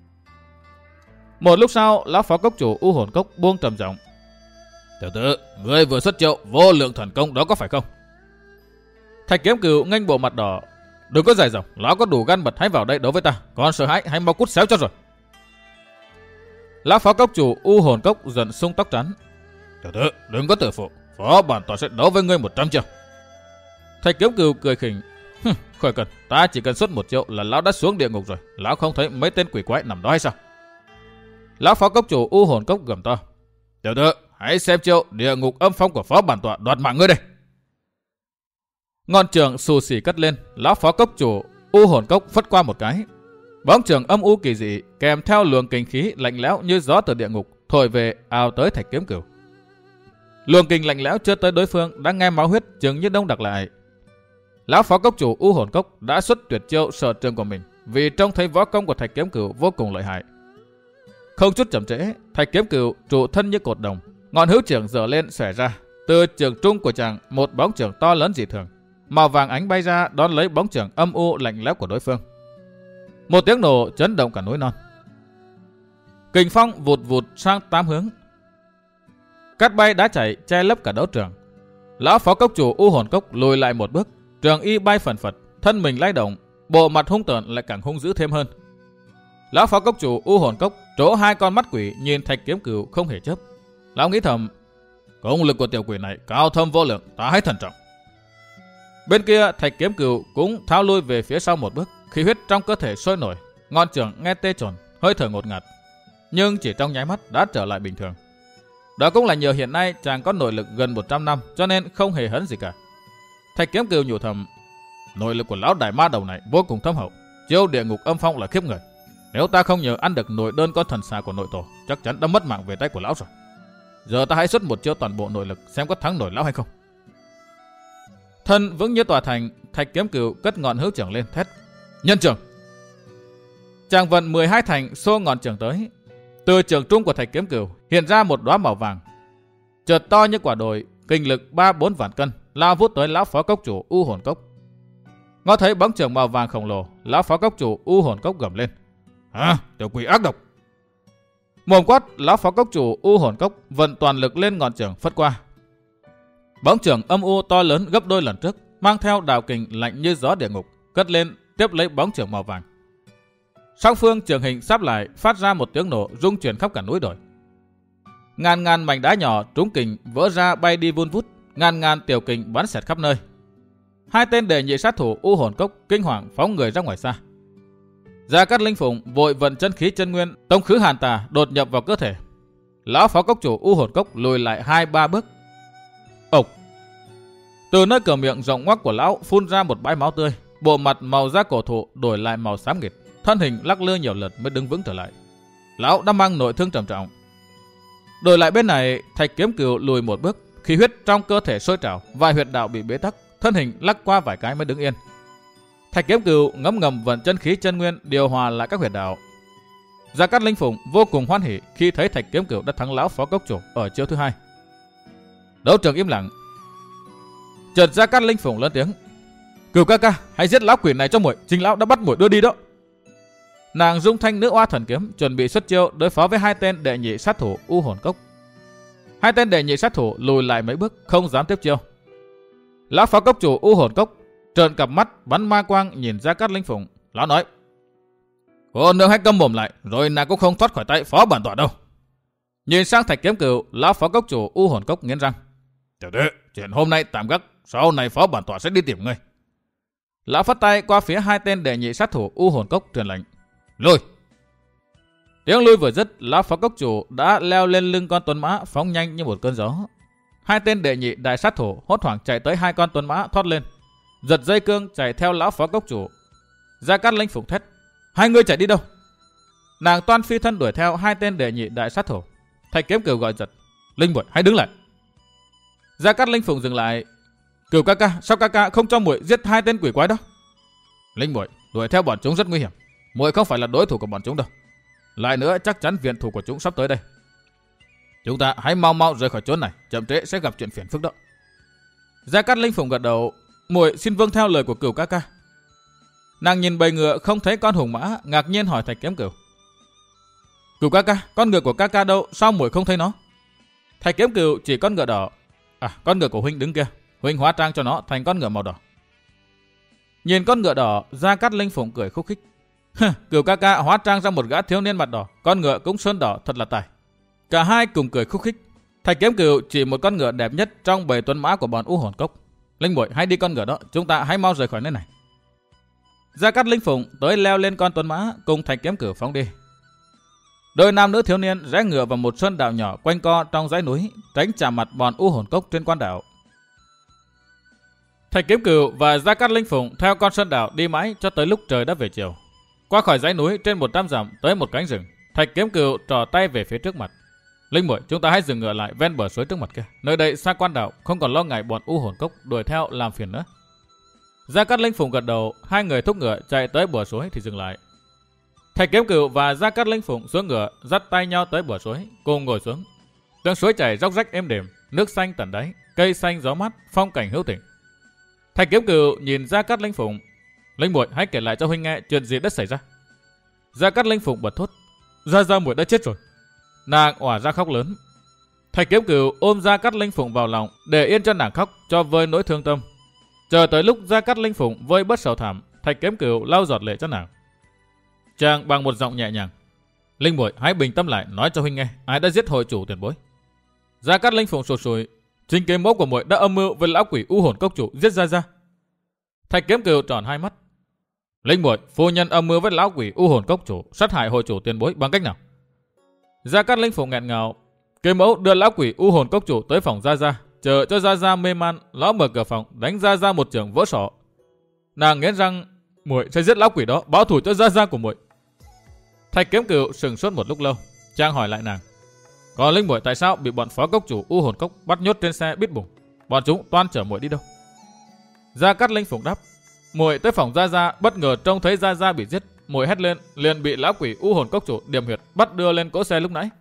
S1: Một lúc sau, lão phó cốc chủ U Hồn Cốc buông trầm giọng. Tiểu tử, ngươi vừa xuất chiêu vô lượng thần công đó có phải không? Thạch Kiếm Cừu nghênh bộ mặt đỏ. đừng có dài dòng, lão có đủ gan bật hãy vào đây đấu với ta, còn sợ hãi hãy mau cút xéo cho rồi. Lão phó cốc chủ U Hồn Cốc giận sung tóc trắng. Tiểu tử, đừng có tự phụ, phó bản tọa sẽ đấu với ngươi một trăm chiêu. Thạch Kiếm Cừu cười khỉnh. Khỏi cần, ta chỉ cần xuất một chiêu là lão đã xuống địa ngục rồi, lão không thấy mấy tên quỷ quái nằm đó hay sao? Lão phó cốc chủ U Hồn Cốc gầm to. Tiểu tử, hãy xem chiêu địa ngục âm phong của phó bản tọa đoạt mạng ngươi đây. Ngọn trường xù xì cất lên, lão phó cốc chủ U Hồn Cốc phất qua một cái. Bóng trường âm u kỳ dị kèm theo luồng kinh khí lạnh lẽo như gió từ địa ngục thổi về ào tới Thạch Kiếm Cừu. Luồng kinh lạnh lẽo chưa tới đối phương đã nghe máu huyết chừng như đông đặc lại. Lão phó cốc chủ U Hồn Cốc đã xuất tuyệt chiêu sở trường của mình vì trông thấy võ công của Thạch Kiếm Cừu vô cùng lợi hại. Không chút chậm trễ, Thạch Kiếm Cừu trụ thân như cột đồng, ngọn hữu trường giở lên xòe ra, từ trường trung của chàng một bóng trường to lớn dị thường, màu vàng ánh bay ra đón lấy bóng trường âm u lạnh lẽo của đối phương. Một tiếng nổ chấn động cả núi non. Kình phong vụt vụt sang tám hướng, cát bay đá chảy che lấp cả đấu trường. Lão phó cốc chủ U Hồn Cốc lùi lại một bước, trường y bay phần phật, thân mình lay động, bộ mặt hung tợn lại càng hung dữ thêm hơn. Lão phó cốc chủ U Hồn Cốc trố hai con mắt quỷ nhìn Thạch Kiếm Cừu không hề chớp. Lão nghĩ thầm, công lực của tiểu quỷ này cao thâm vô lượng, ta hãy thận trọng. Bên kia Thạch Kiếm Cừu cũng tháo lui về phía sau một bước, khí huyết trong cơ thể sôi nổi, ngọn trường nghe tê trồn, hơi thở ngột ngạt, nhưng chỉ trong nháy mắt đã trở lại bình thường. Đó cũng là nhờ hiện nay chàng có nội lực gần một trăm năm, cho nên không hề hấn gì cả. Thạch Kiếm Cừu nhủ thầm, nội lực của lão đại ma đầu này vô cùng thâm hậu, chiêu địa ngục âm phong là khiếp người. Nếu ta không nhờ ăn được nội đơn có thần xà của nội tổ, chắc chắn đã mất mạng về tay của lão rồi. Giờ ta hãy xuất một chiêu toàn bộ nội lực xem có thắng nổi lão hay không. Thân vững như tòa thành, Thạch Kiếm Cừu cất ngọn hữu trường lên thét, nhân trường. Chàng vận mười hai thành xô ngọn trường tới. Từ trường trung của Thạch Kiếm Cừu hiện ra một đóa màu vàng, chợt to như quả đồi, kinh lực ba bốn vạn cân, lao vút tới lão phó cốc chủ U Hồn Cốc. Ngó thấy bóng trường màu vàng khổng lồ, lão phó cốc chủ U Hồn Cốc gầm lên, hả, tiểu quỷ ác độc. Mồm quát, lão phó cốc chủ U Hồn Cốc vận toàn lực lên ngọn trường phất qua. Bóng trường âm u to lớn gấp đôi lần trước, mang theo đạo kình lạnh như gió địa ngục, cất lên tiếp lấy bóng trường màu vàng. Song phương trường hình sáp lại, phát ra một tiếng nổ rung chuyển khắp cả núi đồi. Ngàn ngàn mảnh đá nhỏ trúng kình vỡ ra bay đi vun vút, ngàn ngàn tiểu kình bắn xẹt khắp nơi. Hai tên đệ nhị sát thủ U Hồn Cốc kinh hoàng phóng người ra ngoài xa. Gia Cát Linh Phụng vội vận chân khí chân nguyên tông khứ hàn tà đột nhập vào cơ thể. Lão phó cốc chủ U Hồn Cốc lùi lại hai ba bước. Ộc! Từ nơi cửa miệng rộng ngoác của lão phun ra một bãi máu tươi, bộ mặt màu da cổ thụ đổi lại màu xám nghịt, thân hình lắc lư nhiều lượt mới đứng vững trở lại. Lão đã mang nội thương trầm trọng. Đổi lại bên này, Thạch Kiếm Cừu lùi một bước, khí huyết trong cơ thể sôi trào, vài huyệt đạo bị bế tắc, thân hình lắc qua vài cái mới đứng yên. Thạch Kiếm Cừu ngấm ngầm vận chân khí chân nguyên điều hòa lại các huyệt đạo. Gia Cát Linh Phụng vô cùng hoan hỉ khi thấy Thạch Kiếm Cừu đã thắng lão phó cốc chủ ở chiêu thứ hai. Đấu trường im lặng. Chợt Gia Cát Linh Phụng lớn tiếng, Cừu ca ca, hãy giết lão quỷ này cho muội, chính lão đã bắt muội đưa đi đó. Nàng dung thanh nữ oa thần kiếm chuẩn bị xuất chiêu đối phó với hai tên đệ nhị sát thủ U Hồn Cốc. Hai tên đệ nhị sát thủ lùi lại mấy bước, không dám tiếp chiêu. Lão phó cốc chủ U Hồn Cốc trợn cặp mắt bắn ma quang nhìn Gia Cát Linh Phụng. Lão nói, cô nương hãy câm mồm lại, rồi nàng cũng không thoát khỏi tay phó bản tọa đâu. Nhìn sang Thạch Kiếm Cừu, lão phó cốc chủ U Hồn Cốc nghiến răng, tiểu tử, chuyện hôm nay tạm gác, sau này phó bản tọa sẽ đi tìm ngươi. Lão phất tay qua phía hai tên đệ nhị sát thủ U Hồn Cốc truyền lệnh, lùi. Tiếng lui vừa dứt, lão phó cốc chủ đã leo lên lưng con tuấn mã phóng nhanh như một cơn gió. Hai tên đệ nhị đại sát thủ hốt hoảng chạy tới hai con tuấn mã thoát lên, giật dây cương chạy theo lão phó cốc chủ. Gia Cát Linh Phụng thét, hai người chạy đi đâu? Nàng toan phi thân đuổi theo hai tên đệ nhị đại sát thủ. Thạch Kiếm Cừu gọi giật, Linh muội hãy đứng lại. Gia Cát Linh Phụng dừng lại, Cừu ca ca, sao ca ca không cho muội giết hai tên quỷ quái đó? Linh muội, đuổi theo bọn chúng rất nguy hiểm, muội không phải là đối thủ của bọn chúng đâu. Lại nữa chắc chắn viện thủ của chúng sắp tới đây. Chúng ta hãy mau mau rời khỏi chốn này, chậm trễ sẽ gặp chuyện phiền phức đó. Gia Cát Linh Phụng gật đầu, muội xin vâng theo lời của Cừu ca ca. Nàng nhìn bầy ngựa không thấy con hùng mã, ngạc nhiên hỏi Thạch Kiếm Cừu, Cừu ca ca, con ngựa của ca ca đâu, sao muội không thấy nó? Thạch Kiếm Cừu chỉ con ngựa đỏ, à, con ngựa của huynh đứng kia, huynh hóa trang cho nó thành con ngựa màu đỏ. Nhìn con ngựa đỏ, Gia Cát Linh Phụng cười khúc khích. Cửu ca ca hóa trang ra một gã thiếu niên mặt đỏ, con ngựa cũng sơn đỏ, thật là tài. Cả hai cùng cười khúc khích. Thạch Kiếm Cửu chỉ một con ngựa đẹp nhất trong bầy tuấn mã của bọn U Hồn Cốc. Linh Muội hãy đi con ngựa đó, chúng ta hãy mau rời khỏi nơi này. Gia Cát Linh Phụng tới leo lên con tuấn mã cùng Thạch Kiếm Cửu phóng đi. Đôi nam nữ thiếu niên rẽ ngựa vào một sơn đảo nhỏ quanh co trong dãy núi, tránh chạm mặt bọn U Hồn Cốc trên quan đảo. Thạch Kiếm Cửu và Gia Cát Linh Phụng theo con sơn đảo đi mãi cho tới lúc trời đã về chiều. Qua khỏi dãy núi trên một trăm dặm tới một cánh rừng, Thạch Kiếm Cửu trò tay về phía trước mặt. Linh Muội, chúng ta hãy dừng ngựa lại ven bờ suối trước mặt kia. Nơi đây xa quan đảo, không còn lo ngại bọn U Hồn Cốc đuổi theo làm phiền nữa. Gia Cát Linh Phụng gật đầu, hai người thúc ngựa chạy tới bờ suối thì dừng lại. Thạch Kiếm Cửu và Gia Cát Linh Phụng xuống ngựa, dắt tay nhau tới bờ suối, cùng ngồi xuống. Tiếng suối chảy róc rách êm đềm, nước xanh tận đáy, cây xanh gió mát, phong cảnh hữu tình. Thạch Kiếm Cửu nhìn Gia Cát Linh Phụng. Linh Muội, hãy kể lại cho huynh nghe chuyện gì đã xảy ra. Gia Cát Linh Phụng bật thốt. Gia Gia muội đã chết rồi. Nàng òa ra khóc lớn. Thạch Kiếm Cửu ôm Gia Cát Linh Phụng vào lòng để yên cho nàng khóc cho vơi nỗi thương tâm. Chờ tới lúc Gia Cát Linh Phụng vơi bớt sầu thảm, Thạch Kiếm Cửu lau giọt lệ cho nàng. Chàng bằng một giọng nhẹ nhàng. Linh Muội, hãy bình tâm lại, nói cho huynh nghe ai đã giết hội chủ tiền bối. Gia Cát Linh Phụng sụt sùi. Chính Kiếm Mẫu của muội đã âm mưu với lão quỷ U Hồn Cốc chủ giết Gia Gia. Thạch Kiếm Cửu tròn hai mắt. Linh Muội, phu nhân âm mưu với lão quỷ U Hồn Cốc chủ sát hại hội chủ tiền bối bằng cách nào? Gia Cát Linh Phụng nghẹn ngào. Kiếm Mẫu đưa lão quỷ U Hồn Cốc chủ tới phòng Gia Gia, chờ cho Gia Gia mê man, lão mở cửa phòng đánh Gia Gia một chưởng vỡ sọ. Nàng nghiến răng, muội sẽ giết lão quỷ đó báo thù cho Gia Gia của muội. Thạch Kiếm Cửu sừng sốt một lúc lâu, chàng hỏi lại nàng. Còn Linh Muội tại sao bị bọn phó cốc chủ U Hồn Cốc bắt nhốt trên xe bít bùng? Bọn chúng toan chở muội đi đâu? Gia Cát Linh Phụng đáp. Muội tới phòng Gia Gia, bất ngờ trông thấy Gia Gia bị giết, muội hét lên, liền bị lão quỷ U Hồn Cốc chủ điểm huyệt bắt đưa lên cỗ xe lúc nãy.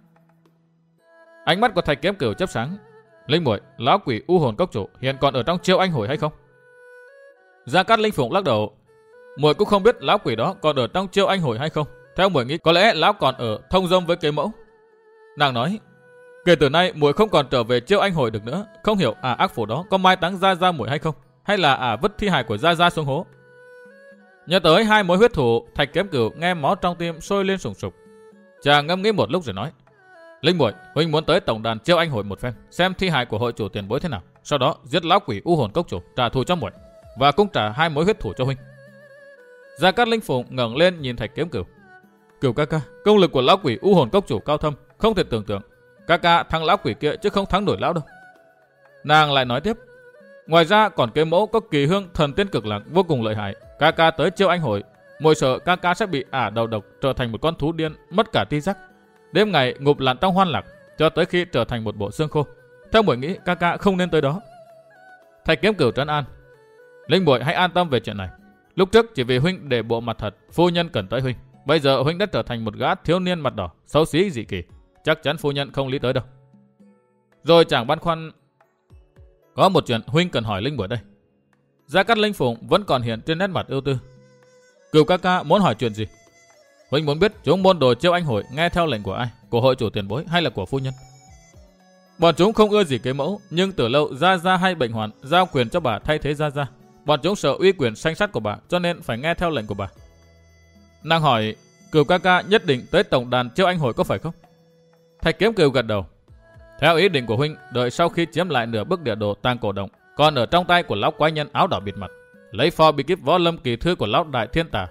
S1: Ánh mắt của Thạch Kiếm Cửu chớp sáng. Linh Muội, lão quỷ U Hồn Cốc chủ hiện còn ở trong chiêu anh hồi hay không? Gia Cát Linh Phụng lắc đầu. Muội cũng không biết lão quỷ đó còn ở trong chiêu anh hồi hay không. Theo muội nghĩ có lẽ lão còn ở thông dông với Kiếm Mẫu. Nàng nói, kể từ nay muội không còn trở về chiêu anh hồi được nữa. Không hiểu à ác phủ đó có mai táng Gia Gia muội hay không, hay là à vứt thi hài của Gia Gia xuống hố. Nhớ tới hai mối huyết thủ, Thạch Kiếm Cửu nghe máu trong tim sôi lên sùng sục. Chàng ngâm nghĩ một lúc rồi nói, Linh Muội, huynh muốn tới tổng đàn chiêu anh hội một phen, xem thi hài của hội chủ tiền bối thế nào, sau đó giết lão quỷ U Hồn Cốc chủ trả thù cho muội, và cũng trả hai mối huyết thủ cho huynh. Gia Cát Linh Phụng ngẩng lên nhìn Thạch Kiếm Cửu. Cửu ca ca, công lực của lão quỷ U Hồn Cốc chủ cao thâm, không thể tưởng tượng. Ca ca thắng lão quỷ kia chứ không thắng nổi lão đâu. Nàng lại nói tiếp, ngoài ra còn Kiếm Mẫu có kỳ hương thần tiên cực lạc vô cùng lợi hại. Ca ca tới chiêu anh hội, muội sợ ca ca sẽ bị ả đầu độc, trở thành một con thú điên, mất cả tri giác, đêm ngày ngụp lặn trong hoan lạc, cho tới khi trở thành một bộ xương khô. Theo muội nghĩ, ca ca không nên tới đó. Thạch Kiếm Cửu trấn an. Linh Muội hãy an tâm về chuyện này. Lúc trước chỉ vì huynh để bộ mặt thật, phu nhân cần tới huynh. Bây giờ huynh đã trở thành một gã thiếu niên mặt đỏ, xấu xí dị kỳ, chắc chắn phu nhân không lý tới đâu. Rồi chàng băn khoăn. Có một chuyện huynh cần hỏi Linh Muội đây. Gia Cát Linh Phụng vẫn còn hiện trên nét mặt ưu tư. Cửu ca ca muốn hỏi chuyện gì? Huynh muốn biết chúng môn đồ chiêu anh hội nghe theo lệnh của ai, của hội chủ tiền bối hay là của phu nhân? Bọn chúng không ưa gì Kiếm Mẫu, nhưng từ lâu Gia Gia hay bệnh hoạn, giao quyền cho bà thay thế Gia Gia. Bọn chúng sợ uy quyền sanh sát của bà, cho nên phải nghe theo lệnh của bà. Nàng hỏi, Cửu ca ca nhất định tới tổng đàn chiêu anh hội có phải không? Thạch Kiếm Cửu gật đầu. Theo ý định của huynh, đợi sau khi chiếm lại nửa bức địa đồ tàng cổ động, còn ở trong tay của lão quái nhân áo đỏ bịt mặt, lấy phò bí kíp võ lâm kỳ thư của lão đại thiên tà,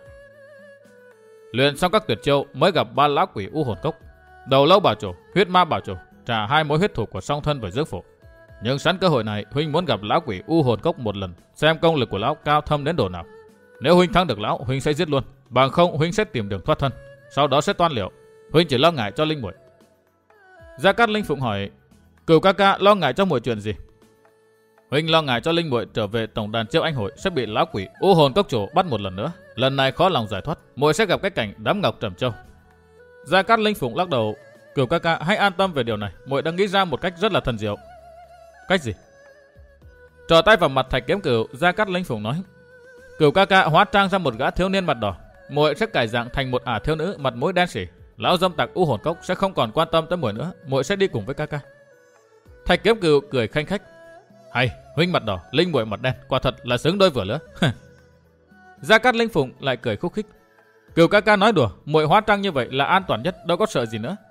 S1: luyện xong các tuyệt chiêu, mới gặp ba lão quỷ U Hồn Cốc, đầu lâu bảo chủ, huyết ma bảo chủ, trả hai mối huyết thủ của song thân và dưỡng phụ. Nhưng sẵn cơ hội này, huynh muốn gặp lão quỷ U Hồn Cốc một lần, xem công lực của lão cao thâm đến độ nào. Nếu huynh thắng được lão, huynh sẽ giết luôn, bằng không huynh sẽ tìm đường thoát thân, sau đó sẽ toan liệu. Huynh chỉ lo ngại cho Linh Muội. Gia Cát Linh Phụng hỏi, Cửu ca ca lo ngại cho muội chuyện gì? Huynh lo ngại cho Linh Muội trở về tổng đàn chiêu anh hội sẽ bị lão quỷ U Hồn Cốc chủ bắt một lần nữa, lần này khó lòng giải thoát, muội sẽ gặp cái cảnh đám ngọc trầm châu. Gia Cát Linh Phụng lắc đầu. Cửu ca ca hãy an tâm về điều này, muội đang nghĩ ra một cách rất là thần diệu. Cách gì? Trò tay vào mặt Thạch Kiếm Cửu, Gia Cát Linh Phụng nói, Cửu ca ca hóa trang ra một gã thiếu niên mặt đỏ, muội sẽ cải dạng thành một ả thiếu nữ mặt mũi đen sỉ. Lão dâm tặc U Hồn Cốc sẽ không còn quan tâm tới muội nữa, muội sẽ đi cùng với ca ca. Thạch Kiếm Cửu cười khanh khách. Hay, huynh mặt đỏ, Linh Muội mặt đen, quả thật là xứng đôi vừa lứa. Gia Cát Linh Phụng lại cười khúc khích. Cửu ca ca nói đùa, muội hóa trang như vậy là an toàn nhất, đâu có sợ gì nữa.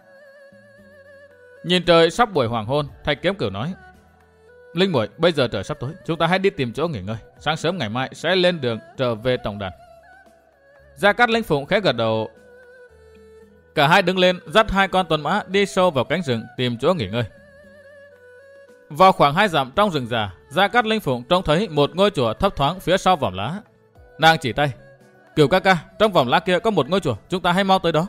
S1: Nhìn trời sắp buổi hoàng hôn, Thạch Kiếm Cửu nói: Linh muội, bây giờ trời sắp tối, chúng ta hãy đi tìm chỗ nghỉ ngơi, sáng sớm ngày mai sẽ lên đường trở về tổng đàn. Gia Cát Linh Phụng khẽ gật đầu. Cả hai đứng lên, dắt hai con tuần mã đi sâu vào cánh rừng tìm chỗ nghỉ ngơi. Vào khoảng hai dặm trong rừng già, Gia Cát Linh Phụng trông thấy một ngôi chùa thấp thoáng phía sau vòm lá. Nàng chỉ tay: Cửu ca ca, trong vòm lá kia có một ngôi chùa, chúng ta hãy mau tới đó.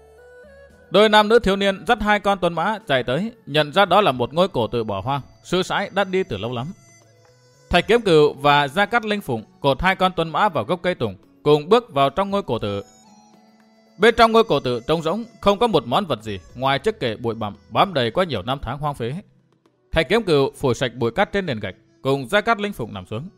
S1: Đôi nam nữ thiếu niên dắt hai con tuần mã chạy tới, nhận ra đó là một ngôi cổ tự bỏ hoang, sư sãi đã đi từ lâu lắm. Thạch Kiếm Cửu và Gia Cát Linh Phụng cột hai con tuần mã vào gốc cây tùng, cùng bước vào trong ngôi cổ tự. Bên trong ngôi cổ tự trống rỗng, không có một món vật gì ngoài chiếc kệ bụi bặm bám đầy qua nhiều năm tháng hoang phế. Thạch Kiếm Cửu phủi sạch bụi cát trên nền gạch, cùng Gia Cát Linh Phụng nằm xuống.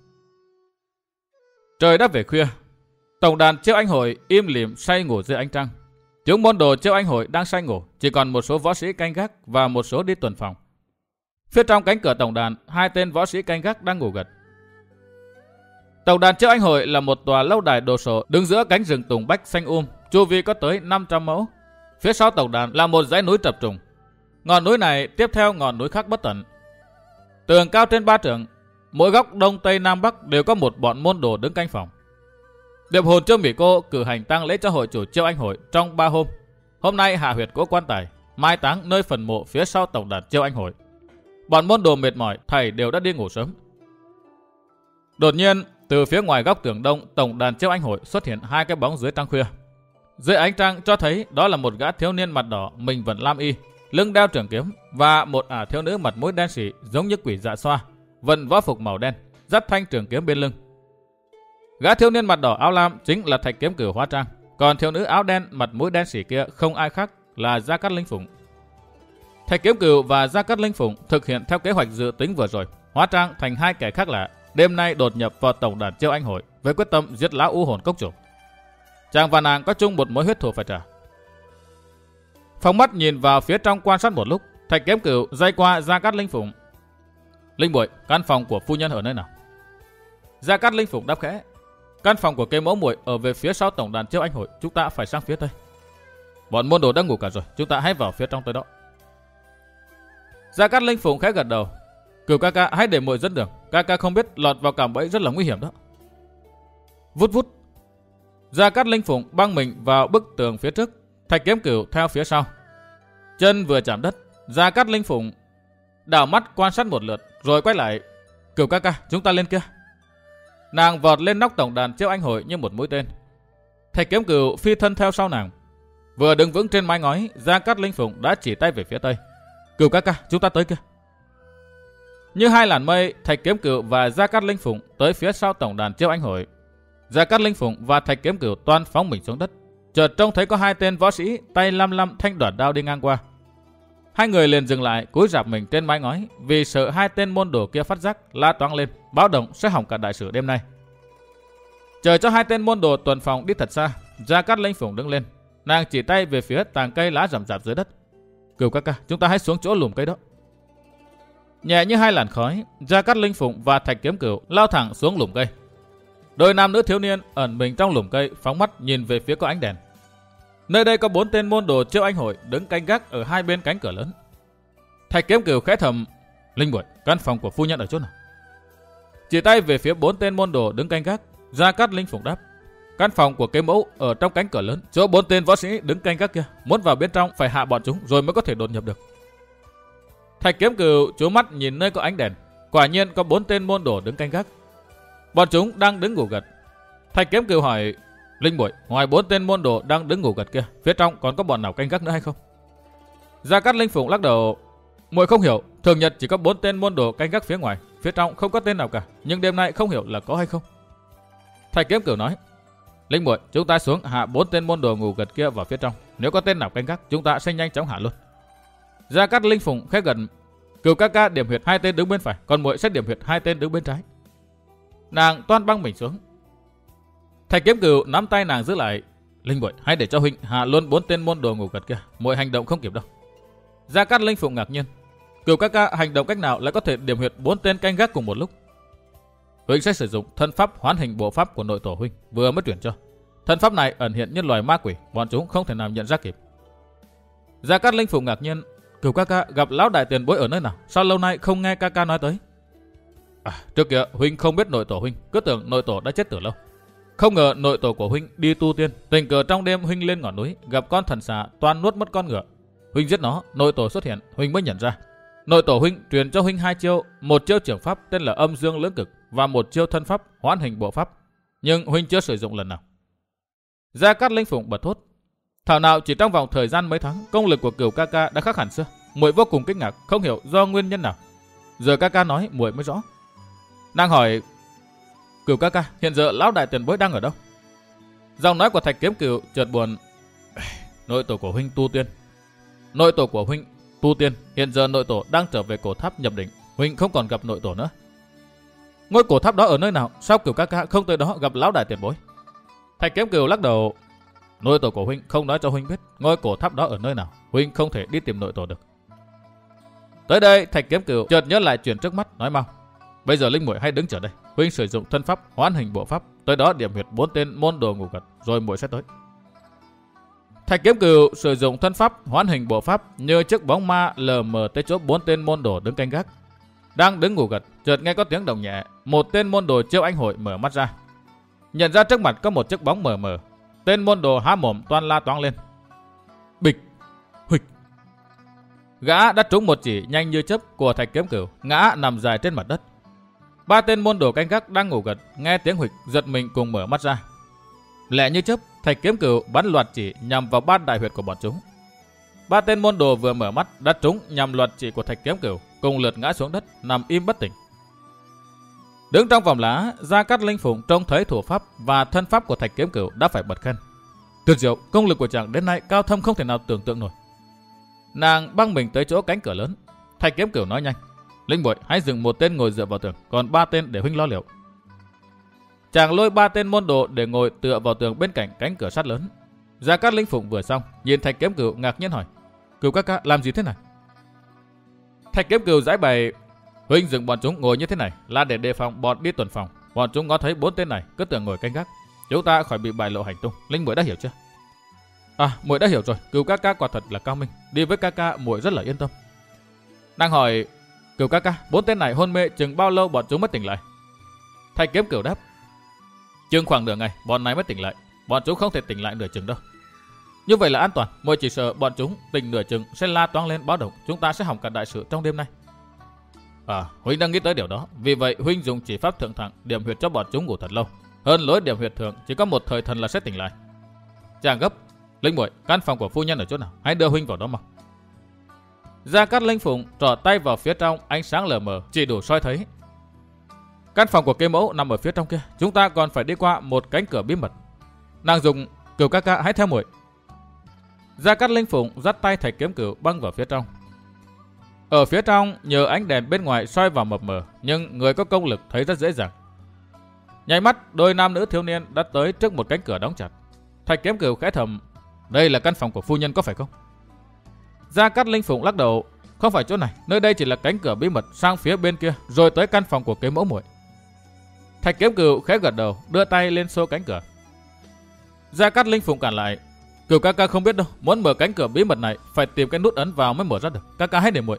S1: Trời đã về khuya, tổng đàn Chiêu Anh Hội im lìm say ngủ dưới ánh trăng. Chúng môn đồ Chiêu Anh Hội đang say ngủ, chỉ còn một số võ sĩ canh gác và một số đi tuần phòng. Phía trong cánh cửa tổng đàn, hai tên võ sĩ canh gác đang ngủ gật. Tổng đàn Chiêu Anh Hội là một tòa lâu đài đồ sộ đứng giữa cánh rừng tùng bách xanh um, chu vi có tới năm trăm mẫu. Phía sau tổng đàn là một dãy núi trập trùng. Ngọn núi này tiếp theo ngọn núi khác bất tận. Tường cao trên ba trượng, mỗi góc đông tây nam bắc đều có một bọn môn đồ đứng canh phòng. Điệp hồn Trương Mỹ Cô cử hành tang lễ cho hội chủ Chiêu Anh Hội trong ba hôm. Hôm nay hạ huyệt cỗ quan tài, mai táng nơi phần mộ phía sau tổng đàn Chiêu Anh Hội. Bọn môn đồ mệt mỏi, thầy đều đã đi ngủ sớm. Đột nhiên, từ phía ngoài góc tường đông tổng đàn Chiêu Anh Hội xuất hiện hai cái bóng dưới trăng khuya. Dưới ánh trăng cho thấy đó là một gã thiếu niên mặt đỏ, mình vẫn lam y, lưng đeo trường kiếm, và một ả thiếu nữ mặt mũi đen sì giống như quỷ dạ xoa, vận võ phục màu đen, dắt thanh trường kiếm bên lưng. Gã thiếu niên mặt đỏ áo lam chính là Thạch Kiếm Cửu hóa trang, còn thiếu nữ áo đen mặt mũi đen sì kia không ai khác là Gia Cát Linh Phụng. Thạch Kiếm Cửu và Gia Cát Linh Phụng thực hiện theo kế hoạch dự tính vừa rồi, hóa trang thành hai kẻ khác lạ, đêm nay đột nhập vào tổng đàn Chiêu Anh Hội với quyết tâm giết lão u hồn cốc chủ. Chàng và nàng có chung một mối huyết thù phải trả. Phóng mắt nhìn vào phía trong quan sát một lúc, Thạch Kiếm Cửu dây qua Gia Cát Linh Phụng. Linh muội, căn phòng của phu nhân ở nơi nào? Gia Cát Linh Phụng đáp khẽ. Căn phòng của cây mẫu muội ở về phía sau tổng đàn Chiêu Anh Hội, chúng ta phải sang phía tây. Bọn môn đồ đang ngủ cả rồi, chúng ta hãy vào phía trong tới đó. Gia Cát Linh Phụng khẽ gật đầu. Cửu ca ca hãy để muội dẫn đường, ca ca không biết lọt vào cạm bẫy rất là nguy hiểm đó. Vút vút. Gia Cát Linh Phụng băng mình vào bức tường phía trước, Thạch Kiếm Cửu theo phía sau. Chân vừa chạm đất, Gia Cát Linh Phụng đảo mắt quan sát một lượt, rồi quay lại. Cửu ca ca, chúng ta lên kia. Nàng vọt lên nóc tổng đàn Chiêu Anh Hội như một mũi tên. Thạch Kiếm Cửu phi thân theo sau nàng. Vừa đứng vững trên mái ngói, Gia Cát Linh Phụng đã chỉ tay về phía tây. Cửu ca ca, chúng ta tới kia. Như hai làn mây, Thạch Kiếm Cửu và Gia Cát Linh Phụng tới phía sau tổng đàn Chiêu Anh Hội. Gia Cát Linh Phụng và Thạch Kiếm Cửu toan phóng mình xuống đất. Chợt trông thấy có hai tên võ sĩ tay lăm lăm thanh đoản đao đi ngang qua. Hai người liền dừng lại, cúi rạp mình trên mái ngói, vì sợ hai tên môn đồ kia phát giác, la toáng lên, báo động sẽ hỏng cả đại sự đêm nay. Chờ cho hai tên môn đồ tuần phòng đi thật xa, Gia Cát Linh Phụng đứng lên, nàng chỉ tay về phía tàng cây lá rậm rạp dưới đất. Cửu ca ca, chúng ta hãy xuống chỗ lùm cây đó. Nhẹ như hai làn khói, Gia Cát Linh Phụng và Thạch Kiếm Cửu lao thẳng xuống lùm cây. Đôi nam nữ thiếu niên ẩn mình trong lùm cây, phóng mắt nhìn về phía có ánh đèn. Nơi đây có bốn tên môn đồ Chiêu Anh Hội đứng canh gác ở hai bên cánh cửa lớn. Thạch Kiếm Cửu khẽ thầm, Linh muội, căn phòng của phu nhân ở chỗ nào? Chỉ tay về phía bốn tên môn đồ đứng canh gác, Gia Cát Linh Phụng đáp, căn phòng của cây mẫu ở trong cánh cửa lớn, chỗ bốn tên võ sĩ đứng canh gác kia, muốn vào bên trong phải hạ bọn chúng rồi mới có thể đột nhập được. Thạch Kiếm Cửu chú mắt nhìn nơi có ánh đèn, quả nhiên có bốn tên môn đồ đứng canh gác. Bọn chúng đang đứng ngủ gật. Thạch Kiếm Cửu hỏi, Linh muội, ngoài bốn tên môn đồ đang đứng ngủ gật kia, phía trong còn có bọn nào canh gác nữa hay không? Gia Cát Linh Phụng lắc đầu, muội không hiểu, thường nhật chỉ có bốn tên môn đồ canh gác phía ngoài, phía trong không có tên nào cả, nhưng đêm nay không hiểu là có hay không. Thạch Kiếm Cửu nói, Linh muội, chúng ta xuống hạ bốn tên môn đồ ngủ gật kia vào phía trong, nếu có tên nào canh gác, chúng ta sẽ nhanh chóng hạ luôn. Gia Cát Linh Phụng khẽ gần, Cửu ca ca điểm huyệt hai tên đứng bên phải, còn muội sẽ điểm huyệt hai tên đứng bên trái. Nàng toan băng mình xuống. Thạch Kiếm Cửu nắm tay nàng giữ lại, Linh muội, hãy để cho huynh hạ luôn bốn tên môn đồ ngủ gật kia, muội hành động không kịp đâu. Gia Cát Linh Phụng ngạc nhiên, Cửu ca ca hành động cách nào lại có thể điểm huyệt bốn tên canh gác cùng một lúc? Huynh sẽ sử dụng thân pháp hoán hình bộ pháp của nội tổ huynh vừa mới chuyển cho. Thân pháp này ẩn hiện như loài ma quỷ, bọn chúng không thể nào nhận ra kịp. Gia Cát Linh Phụng ngạc nhiên, Cửu ca ca gặp lão đại tiền bối ở nơi nào? Sao lâu nay không nghe ca ca nói tới? À, trước kia huynh không biết nội tổ huynh, cứ tưởng nội tổ đã chết từ lâu. Không ngờ nội tổ của huynh đi tu tiên, tình cờ trong đêm huynh lên ngọn núi gặp con thần xà toan nuốt mất con ngựa. Huynh giết nó, nội tổ xuất hiện, huynh mới nhận ra. Nội tổ huynh truyền cho huynh hai chiêu, một chiêu trưởng pháp tên là âm dương lưỡng cực và một chiêu thân pháp hoán hình bộ pháp, nhưng huynh chưa sử dụng lần nào. Gia Cát Linh Phụng bật thốt, thảo nào chỉ trong vòng thời gian mấy tháng, công lực của Cửu ca ca đã khác hẳn xưa. Muội vô cùng kinh ngạc, không hiểu do nguyên nhân nào. Giờ ca ca nói muội mới rõ. Nàng hỏi, Cửu ca ca, hiện giờ lão đại tiền bối đang ở đâu? Giọng nói của Thạch Kiếm Cửu chợt buồn. Nội tổ của huynh tu tiên. Nội tổ của huynh tu tiên, hiện giờ nội tổ đang trở về cổ tháp nhập định, huynh không còn gặp nội tổ nữa. Ngôi cổ tháp đó ở nơi nào? Sao Cửu ca ca không tới đó gặp lão đại tiền bối? Thạch Kiếm Cửu lắc đầu. Nội tổ của huynh không nói cho huynh biết ngôi cổ tháp đó ở nơi nào, huynh không thể đi tìm nội tổ được. Tới đây Thạch Kiếm Cửu chợt nhớ lại chuyện trước mắt, nói mau. Bây giờ Linh muội hãy đứng chờ đây, huynh sử dụng thân pháp hoán hình bộ pháp, tới đó điểm huyệt bốn tên môn đồ ngủ gật, rồi muội sẽ tới. Thạch Kiếm Cửu sử dụng thân pháp hoán hình bộ pháp như chiếc bóng ma lờ mờ tới chỗ bốn tên môn đồ đứng canh gác. Đang đứng ngủ gật, chợt nghe có tiếng động nhẹ, một tên môn đồ Chiêu Anh Hội mở mắt ra, nhận ra trước mặt có một chiếc bóng mờ mờ. Tên môn đồ há mồm toan la toáng lên. Bịch, huịch. Gã đã trúng một chỉ nhanh như chớp của Thạch Kiếm Cửu, ngã nằm dài trên mặt đất. Ba tên môn đồ canh gác đang ngủ gật, nghe tiếng huịch giật mình cùng mở mắt ra. Lẹ như chớp, Thạch Kiếm Cửu bắn loạt chỉ nhằm vào ba đại huyệt của bọn chúng. Ba tên môn đồ vừa mở mắt đã trúng nhằm loạt chỉ của Thạch Kiếm Cửu, cùng lượt ngã xuống đất, nằm im bất tỉnh. Đứng trong vòng lá, Gia Cát Linh Phụng trông thấy thủ pháp và thân pháp của Thạch Kiếm Cửu đã phải bật khen. Tuyệt diệu, công lực của chàng đến nay cao thâm không thể nào tưởng tượng nổi. Nàng băng mình tới chỗ cánh cửa lớn. Thạch Kiếm Cửu nói nhanh, Linh muội hãy dừng một tên ngồi dựa vào tường, còn ba tên để huynh lo liệu. Chàng lôi ba tên môn đồ để ngồi tựa vào tường bên cạnh cánh cửa sắt lớn. Gia Cát Linh Phụng vừa xong, nhìn Thạch Kiếm Cửu ngạc nhiên hỏi, Cửu ca ca làm gì thế này? Thạch Kiếm Cửu giải bày, huynh dừng bọn chúng ngồi như thế này là để đề phòng bọn đi tuần phòng. Bọn chúng ngó thấy bốn tên này cứ tưởng ngồi canh gác, chúng ta khỏi bị bại lộ hành tung. Linh muội đã hiểu chưa? À, muội đã hiểu rồi. Cửu ca ca quả thật là cao minh, đi với ca ca muội rất là yên tâm. Đang hỏi, Cửu ca ca, bốn tên này hôn mê chừng bao lâu bọn chúng mới tỉnh lại? Thạch Kiếm Cửu đáp, chừng khoảng nửa ngày bọn này mới tỉnh lại. Bọn chúng không thể tỉnh lại nửa chừng đâu. Như vậy là an toàn. Muội chỉ sợ bọn chúng tỉnh nửa chừng sẽ la toáng lên báo động, chúng ta sẽ hỏng cả đại sự trong đêm nay. À, huynh đang nghĩ tới điều đó, vì vậy huynh dùng chỉ pháp thượng thẳng điểm huyệt cho bọn chúng ngủ thật lâu. Hơn lối điểm huyệt thường chỉ có một thời thần là sẽ tỉnh lại. Chàng gấp, Linh muội, căn phòng của phu nhân ở chỗ nào? Hãy đưa huynh vào đó mau. Gia Cát Linh Phụng trỏ tay vào phía trong, ánh sáng lờ mờ chỉ đủ soi thấy. Căn phòng của Kế Mẫu nằm ở phía trong kia, chúng ta còn phải đi qua một cánh cửa bí mật. Nàng dùng, Cửu ca ca hãy theo muội. Gia Cát Linh Phụng dắt tay Thạch Kiếm Cửu băng vào phía trong. Ở phía trong, nhờ ánh đèn bên ngoài soi vào mập mờ, nhưng người có công lực thấy rất dễ dàng. Nháy mắt, đôi nam nữ thiếu niên đã tới trước một cánh cửa đóng chặt. Thạch Kiếm Cửu khẽ thầm, đây là căn phòng của phu nhân có phải không? Gia Cát Linh Phụng lắc đầu, không phải chỗ này, nơi đây chỉ là cánh cửa bí mật sang phía bên kia, rồi tới căn phòng của Kế Mẫu muội. Thạch Kiếm Cửu khẽ gật đầu, đưa tay lên xô cánh cửa. Gia Cát Linh Phụng cản lại, Cửu ca ca không biết đâu, muốn mở cánh cửa bí mật này phải tìm cái nút ấn vào mới mở ra được, ca ca hãy để muội.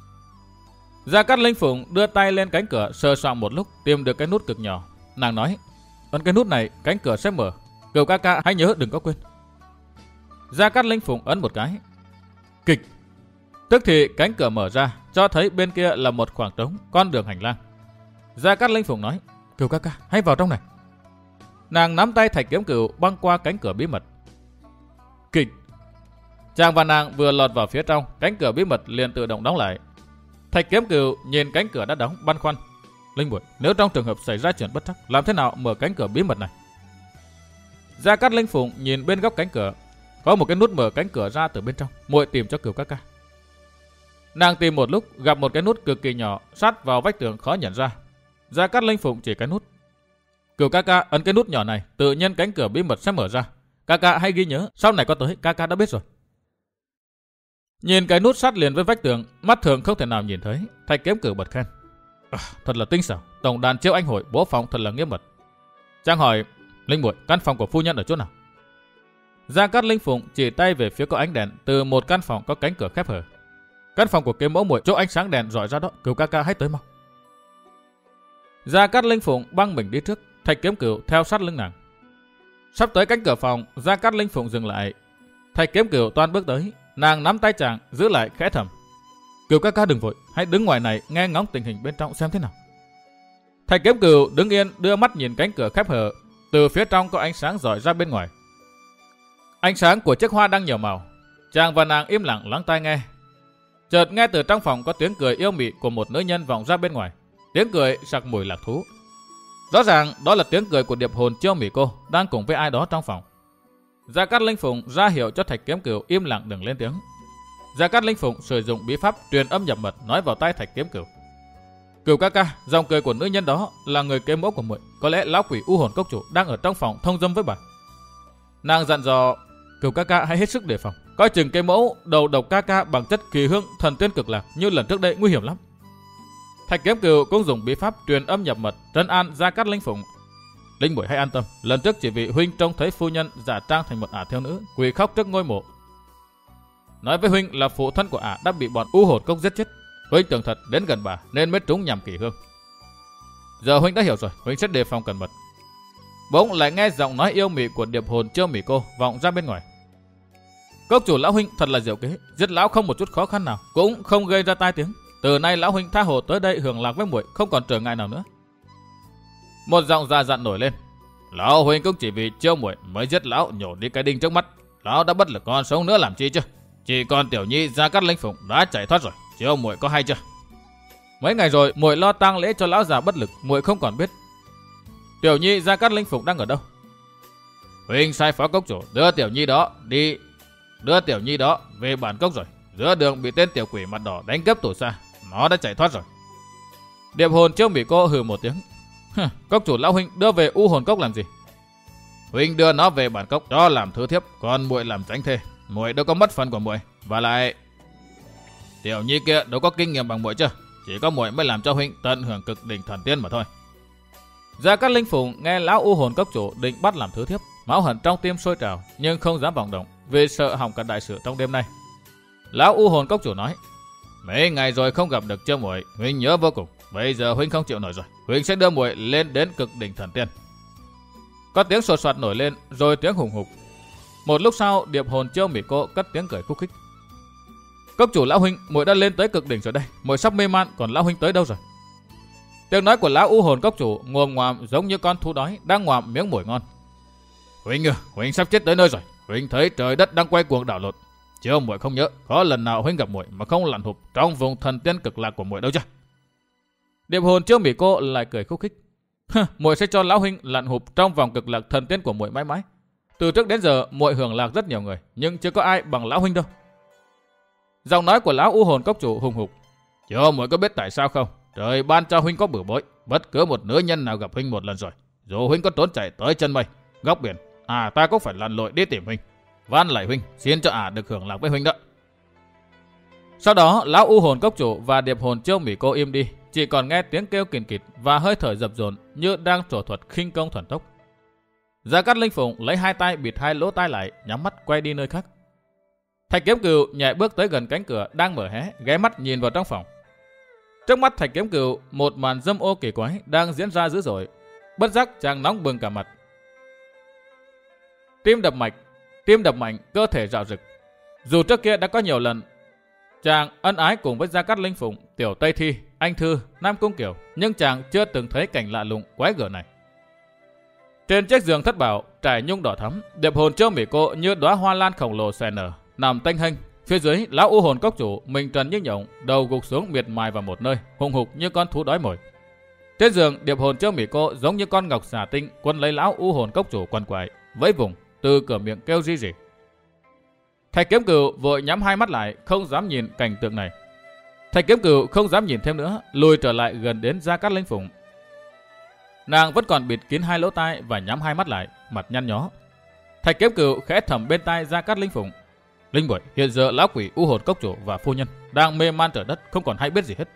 S1: Gia Cát Linh Phụng đưa tay lên cánh cửa sờ soạng một lúc, tìm được cái nút cực nhỏ. Nàng nói, ấn cái nút này cánh cửa sẽ mở, Cửu ca ca hãy nhớ đừng có quên. Gia Cát Linh Phụng ấn một cái, kịch. Tức thì cánh cửa mở ra, cho thấy bên kia là một khoảng trống, con đường hành lang. Gia Cát Linh Phụng nói, Cửu ca ca hãy vào trong này. Nàng nắm tay Thạch Kiếm Cửu băng qua cánh cửa bí mật. Kịch. Chàng và nàng vừa lọt vào phía trong, cánh cửa bí mật liền tự động đóng lại. Thạch Kiếm Cửu nhìn cánh cửa đã đóng, băn khoăn. Linh muội, nếu trong trường hợp xảy ra chuyện bất trắc, làm thế nào mở cánh cửa bí mật này? Gia Cát Linh Phụng nhìn bên góc cánh cửa, có một cái nút mở cánh cửa ra từ bên trong, muội tìm cho Cửu ca ca. Nàng tìm một lúc, gặp một cái nút cực kỳ nhỏ, sát vào vách tường khó nhận ra. Gia Cát Linh Phụng chỉ cái nút. Cửu ca ca ấn cái nút nhỏ này, tự nhiên cánh cửa bí mật sẽ mở ra. Ca ca hãy ghi nhớ, sau này có tới, ca ca đã biết rồi. Nhìn cái nút sát liền với vách tường, mắt thường không thể nào nhìn thấy, Thạch Kiếm Cửu bật khen. À, thật là tinh xảo, tổng đàn chiêu anh hội bố phòng thật là nghiêm mật. Chàng hỏi, Linh muội, căn phòng của phu nhân ở chỗ nào? Gia Cát Linh Phụng chỉ tay về phía có ánh đèn từ một căn phòng có cánh cửa khép hở. Căn phòng của kiếm mẫu muội chỗ ánh sáng đèn rọi ra đó, Cửu ca ca hãy tới mau. Gia Cát Linh Phụng băng mình đi trước, Thạch Kiếm Cửu theo sát lưng nàng. Sắp tới cánh cửa phòng, Gia Cát Linh Phụng dừng lại. Thạch Kiếm Cửu toan bước tới, nàng nắm tay chàng giữ lại khẽ thầm. Cửu ca ca đừng vội, hãy đứng ngoài này nghe ngóng tình hình bên trong xem thế nào. Thạch Kiếm Cửu đứng yên đưa mắt nhìn cánh cửa khép hở, từ phía trong có ánh sáng rọi ra bên ngoài. Ánh sáng của chiếc hoa đang nhiều màu. Chàng và nàng im lặng lắng tai nghe. Chợt nghe từ trong phòng có tiếng cười yêu mị của một nữ nhân vọng ra bên ngoài. Tiếng cười sặc mùi lạc thú. Rõ ràng đó là tiếng cười của điệp hồn Chiêu Mị Cô đang cùng với ai đó trong phòng. Gia Cát Linh Phụng ra hiệu cho Thạch Kiếm Cửu im lặng đừng lên tiếng. Gia Cát Linh Phụng sử dụng bí pháp truyền âm nhập mật nói vào tai Thạch Kiếm Cửu. Cửu ca ca, giọng cười của nữ nhân đó là người kế mẫu của muội, có lẽ lão quỷ u hồn cốc chủ đang ở trong phòng thông dâm với bà. Nàng dặn dò, Cửu ca ca hãy hết sức đề phòng, coi chừng kế mẫu đầu độc ca ca bằng chất kỳ hương thần tiên cực lạc như lần trước đây nguy hiểm lắm. Thạch Kiếm Cửu cũng dùng bí pháp truyền âm nhập mật trấn an Gia Cát Linh Phụng. Linh muội hãy an tâm, lần trước chỉ vì huynh trông thấy phu nhân giả trang thành một ả thiếu nữ quỳ khóc trước ngôi mộ, nói với huynh là phụ thân của ả đã bị bọn u hồn cốc giết chết. Huynh tưởng thật đến gần bà nên mới trúng nhầm kỳ hương. Giờ huynh đã hiểu rồi, huynh sẽ đề phòng cẩn mật. Bỗng lại nghe giọng nói yêu mị của điệp hồn Chiêu Mị Cô vọng ra bên ngoài. Cốc chủ lão huynh thật là diệu kế, giết lão không một chút khó khăn nào, cũng không gây ra tai tiếng. Từ nay lão huynh tha hồ tới đây hưởng lạc với muội, không còn trở ngại nào nữa. Một giọng già dặn nổi lên. Lão huynh cũng chỉ vì chiêu muội mới giết lão nhổ đi cái đinh trước mắt. Lão đã bất lực còn sống nữa làm chi chứ? Chỉ còn tiểu nhi Gia Cát Linh Phụng đã chạy thoát rồi. Chiêu muội có hay chưa? Mấy ngày rồi muội lo tang lễ cho lão già bất lực, muội không còn biết. Tiểu nhi Gia Cát Linh Phụng đang ở đâu? Huynh sai phó cốc chủ đưa tiểu nhi đó đi, đưa tiểu nhi đó về bản cốc rồi. Giữa đường bị tên tiểu quỷ mặt đỏ đánh cướp tù xa, nó đã chạy thoát rồi. Điệp hồn Chiêu Mị Cô hừ một tiếng. Cốc chủ lão huynh đưa về u hồn cốc làm gì? Huynh đưa nó về bản cốc cho làm thứ thiếp, còn muội làm tránh thê. Muội đâu có mất phần của muội, và lại tiểu nhi kia đâu có kinh nghiệm bằng muội chứ. Chỉ có muội mới làm cho huynh tận hưởng cực đỉnh thần tiên mà thôi. Gia Cát Linh Phụng nghe lão u hồn cốc chủ định bắt làm thứ thiếp, máu hận trong tim sôi trào nhưng không dám vọng động vì sợ hỏng cả đại sự trong đêm nay. Lão u hồn cốc chủ nói: mấy ngày rồi không gặp được Chiêu muội, huynh nhớ vô cùng. Bây giờ huynh không chịu nổi rồi, huynh sẽ đưa muội lên đến cực đỉnh thần tiên. Có tiếng sột soạt nổi lên, rồi tiếng hùng hục. Một lúc sau, điệp hồn Chiêu Mị Cô cất tiếng cười khúc khích. Cốc chủ lão huynh, muội đã lên tới cực đỉnh rồi đây, muội sắp mê man, còn lão huynh tới đâu rồi? Tiếng nói của lão u hồn cốc chủ ngồm ngoàm giống như con thú đói đang ngoạm miếng mồi ngon. Huynh ơi, huynh sắp chết tới nơi rồi. Huynh thấy trời đất đang quay cuồng đảo lộn. Chiêu muội không nhớ có lần nào huynh gặp muội mà không lặn hụp trong vùng thần tiên cực lạc của muội đâu chứ? Điệp hồn Chiêu Mị Cô lại cười khúc khích. Muội sẽ cho lão huynh lặn hụp trong vòng cực lạc thần tiên của muội mãi mãi. Từ trước đến giờ muội hưởng lạc rất nhiều người, nhưng chưa có ai bằng lão huynh đâu. Giọng nói của lão u hồn cốc chủ hùng hục. Cho muội có biết tại sao không? Trời ban cho huynh có bửu bối, bất cứ một nữ nhân nào gặp huynh một lần rồi, dù huynh có trốn chạy tới chân mây, góc biển, à ta cũng phải lặn lội đi tìm huynh. Van lạy huynh, xin cho ả được hưởng lạc với huynh đó. Sau đó, lão u hồn cốc chủ và điệp hồn Chiêu Mị Cô im đi, chỉ còn nghe tiếng kêu kìn kịt và hơi thở dập dồn như đang trổ thuật khinh công thuần tốc. Gia Cát Linh Phụng lấy hai tay bịt hai lỗ tai lại, nhắm mắt quay đi nơi khác. Thạch Kiếm Cửu nhảy bước tới gần cánh cửa đang mở hé, ghé mắt nhìn vào trong phòng. Trước mắt Thạch Kiếm Cửu, một màn dâm ô kỳ quái đang diễn ra dữ dội. Bất giác chàng nóng bừng cả mặt. Tim đập mạch, tim đập mạnh, cơ thể rạo rực. Dù trước kia đã có nhiều lần chàng ân ái cùng với Gia Cát Linh Phụng, Tiểu Tây Thi, Anh Thư, Nam Cung Kiều, nhưng chàng chưa từng thấy cảnh lạ lùng quái gở này. Trên chiếc giường thất bảo trải nhung đỏ thắm, điệp hồn Chiêu Mị Cô như đóa hoa lan khổng lồ xòe nở, nằm tênh hênh. Phía dưới, lão u hồn cốc chủ mình trần như nhộng, đầu gục xuống miệt mài vào một nơi, hùng hục như con thú đói mồi. Trên giường, điệp hồn Chiêu Mị Cô giống như con ngọc xà tinh quấn lấy lão u hồn cốc chủ quằn quại, vẫy vùng từ cửa miệng kêu ri rỉ. Thạch Kiếm Cửu vội nhắm hai mắt lại, không dám nhìn cảnh tượng này. Thạch Kiếm Cửu không dám nhìn thêm nữa, lùi trở lại gần đến Gia Cát Linh Phụng. Nàng vẫn còn bịt kín hai lỗ tai và nhắm hai mắt lại, mặt nhăn nhó. Thạch Kiếm Cửu khẽ thầm bên tai Gia Cát Linh Phụng. Linh muội, hiện giờ lão quỷ u hồn cốc chủ và phu nhân đang mê man trở đất, không còn hay biết gì hết.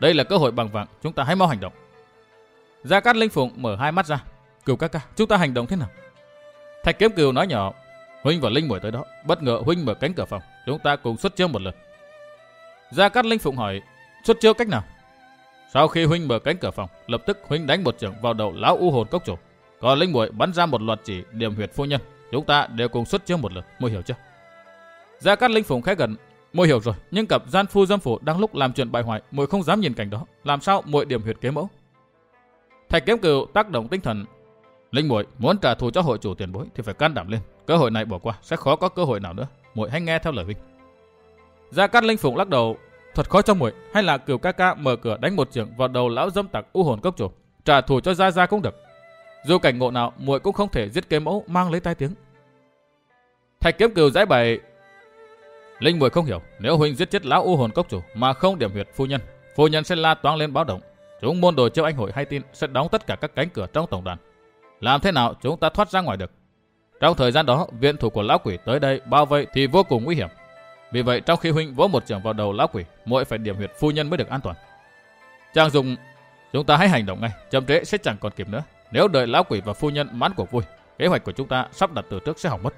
S1: Đây là cơ hội bằng vàng, chúng ta hãy mau hành động. Gia Cát Linh Phụng mở hai mắt ra. Cửu ca ca, chúng ta hành động thế nào? Thạch Kiếm Cửu nói nhỏ. Huynh và Linh Muội tới đó, bất ngờ huynh mở cánh cửa phòng, chúng ta cùng xuất chiêu một lượt. Gia Cát Linh Phụng hỏi, xuất chiêu cách nào? Sau khi huynh mở cánh cửa phòng, lập tức huynh đánh một chưởng vào đầu lão u hồn cốc chủ, còn Linh Muội bắn ra một loạt chỉ điểm huyệt phu nhân, chúng ta đều cùng xuất chiêu một lượt, muội hiểu chưa? Gia Cát Linh Phụng khẽ gật, muội hiểu rồi, nhưng cặp gian phu dâm phụ đang lúc làm chuyện bại hoại, muội không dám nhìn cảnh đó, làm sao muội điểm huyệt kế mẫu? Thạch Kiếm Cửu tác động tinh thần. Linh Muội muốn trả thù cho hội chủ tiền bối thì phải can đảm lên, cơ hội này bỏ qua sẽ khó có cơ hội nào nữa, muội hãy nghe theo lời huynh. Gia Cát Linh Phụng lắc đầu, thật khó cho muội, hay là Cửu ca ca mở cửa đánh một chưởng vào đầu lão dâm tặc u hồn cốc chủ, trả thù cho Gia Gia cũng được. Dù cảnh ngộ nào, muội cũng không thể giết kế mẫu mang lấy tai tiếng. Thạch Kiếm Cửu giải bày, Linh Muội không hiểu, nếu huynh giết chết lão u hồn cốc chủ mà không điểm huyệt phu nhân, phu nhân sẽ la toáng lên báo động. Chúng môn đồ Chiêu Anh hội hay tin sẽ đóng tất cả các cánh cửa trong tổng đàn. Làm thế nào chúng ta thoát ra ngoài được? Trong thời gian đó, viện thủ của lão quỷ tới đây bao vây thì vô cùng nguy hiểm. Vì vậy, trong khi huynh vỗ một chưởng vào đầu lão quỷ, muội phải điểm huyệt phu nhân mới được an toàn. Chàng dùng, chúng ta hãy hành động ngay, chậm trễ sẽ chẳng còn kịp nữa. Nếu đợi lão quỷ và phu nhân mãn cuộc vui, kế hoạch của chúng ta sắp đặt từ trước sẽ hỏng mất.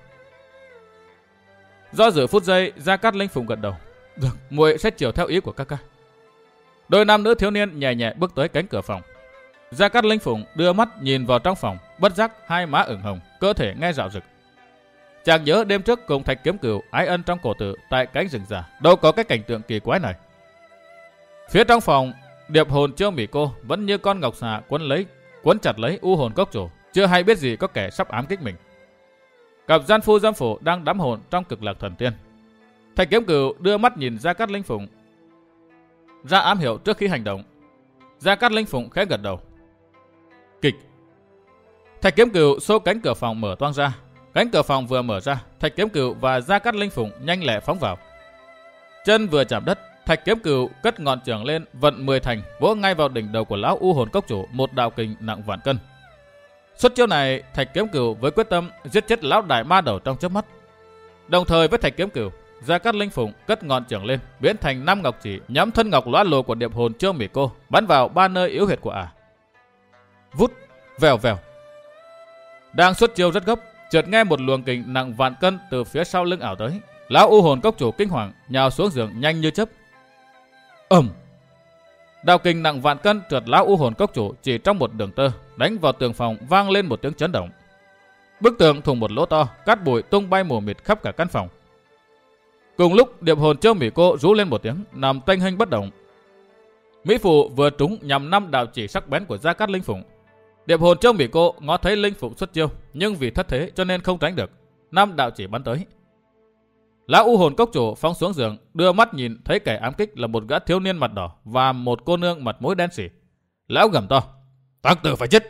S1: Do dự phút giây, Gia Cát Linh Phụng gật đầu. Được, muội sẽ chiều theo ý của các ca. Đôi nam nữ thiếu niên nhẹ nhẹ bước tới cánh cửa phòng. Gia Cát Linh Phụng đưa mắt nhìn vào trong phòng, bất giác hai má ửng hồng, cơ thể nghe rạo rực. Chàng nhớ đêm trước cùng Thạch Kiếm Cửu ái ân trong cổ tự tại cánh rừng già, đâu có cái cảnh tượng kỳ quái này. Phía trong phòng, điệp hồn Chiêu Mỹ Cô vẫn như con ngọc xà quấn lấy, quấn chặt lấy u hồn cốc chủ, chưa hay biết gì có kẻ sắp ám kích mình. Cặp gian phu dâm phụ đang đắm hồn trong cực lạc thần tiên. Thạch Kiếm Cửu đưa mắt nhìn Gia Cát Linh Phụng, ra ám hiệu trước khi hành động. Gia Cát Linh Phụng khẽ gật đầu. Kịch. Thạch Kiếm Cửu xô cánh cửa phòng mở toang ra. Cánh cửa phòng vừa mở ra, Thạch Kiếm Cửu và Gia Cát Linh Phụng nhanh lẹ phóng vào. Chân vừa chạm đất, Thạch Kiếm Cửu cất ngọn chưởng lên, vận mười thành, vỗ ngay vào đỉnh đầu của lão u hồn cốc chủ một đạo kình nặng vạn cân. Xuất chiêu này, Thạch Kiếm Cửu với quyết tâm giết chết lão đại ma đầu trong chớp mắt. Đồng thời với Thạch Kiếm Cửu, Gia Cát Linh Phụng cất ngọn chưởng lên, biến thành năm ngọc chỉ nhắm thân ngọc lóa lồ của điệp hồn Chiêu Mỹ Cô, bắn vào ba nơi yếu huyệt của ả. Vút, vèo vèo. Đang xuất chiêu rất gấp, chợt nghe một luồng kình nặng vạn cân từ phía sau lưng ảo tới. Lão u hồn cốc chủ kinh hoàng nhào xuống giường nhanh như chớp. Ầm! Đạo kình nặng vạn cân trượt lão u hồn cốc chủ chỉ trong một đường tơ, đánh vào tường phòng vang lên một tiếng chấn động. Bức tường thủng một lỗ to, cát bụi tung bay mù mịt khắp cả căn phòng. Cùng lúc điệp hồn Chiêu Mỹ Cô rú lên một tiếng, nằm tênh hênh bất động. Mỹ phụ vừa trúng nhằm năm đạo chỉ sắc bén của Gia Cát Linh Phụng. Điệp hồn Chiêu Mỹ Cô ngó thấy Linh Phụng xuất chiêu, nhưng vì thất thế cho nên không tránh được. Năm đạo chỉ bắn tới. Lão u hồn cốc chủ phóng xuống giường, đưa mắt nhìn thấy kẻ ám kích là một gã thiếu niên mặt đỏ và một cô nương mặt mũi đen xỉ. Lão gầm to, tặc tử phải chết.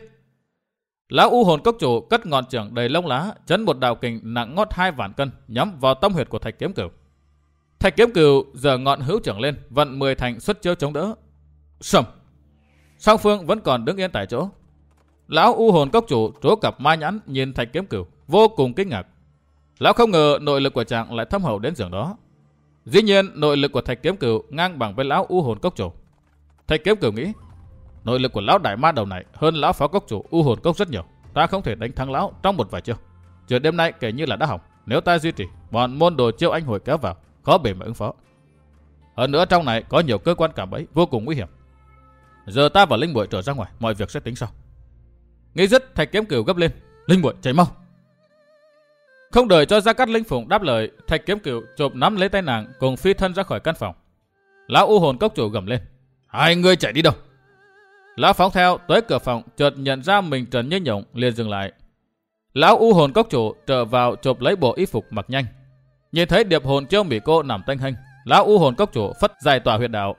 S1: Lão u hồn cốc chủ cất ngọn chưởng đầy lông lá, chấn một đạo kình nặng ngót hai vạn cân nhắm vào tâm huyệt của Thạch Kiếm Cửu. Thạch Kiếm Cửu giở ngọn hữu chưởng lên, vận mười thành xuất chiêu chống đỡ. Sầm! Song phương vẫn còn đứng yên tại chỗ. Lão u hồn cốc chủ trố cặp ma nhãn nhìn Thạch Kiếm Cửu, vô cùng kinh ngạc. Lão không ngờ nội lực của chàng lại thâm hậu đến giường đó. Dĩ nhiên nội lực của Thạch Kiếm Cửu ngang bằng với lão u hồn cốc chủ. Thạch Kiếm Cửu nghĩ, nội lực của lão đại ma đầu này hơn lão phó cốc chủ u hồn cốc rất nhiều, ta không thể đánh thắng lão trong một vài chiêu. Chuyện đêm nay kể như là đã hỏng, nếu ta duy trì, bọn môn đồ Chiêu Anh hội kéo vào, khó bề mà ứng phó. Hơn nữa trong này có nhiều cơ quan cảm bẫy vô cùng nguy hiểm. Giờ ta và Linh Muội trở ra ngoài, mọi việc sẽ tính sau. Nghĩ dứt, Thạch Kiếm Cửu gấp lên, Linh Muội chạy mau. Không đợi cho Gia Cát Linh Phụng đáp lời, Thạch Kiếm Cửu chộp nắm lấy tay nàng cùng phi thân ra khỏi căn phòng. Lão u hồn cốc chủ gầm lên, hai người chạy đi đâu? Lão phóng theo tới cửa phòng, chợt nhận ra mình trần như nhộng, liền dừng lại. Lão u hồn cốc chủ trở vào chộp lấy bộ y phục mặc nhanh. Nhìn thấy điệp hồn Chiêu Mỹ Cô nằm tênh hênh, lão u hồn cốc chủ phất giải tỏa huyệt đạo.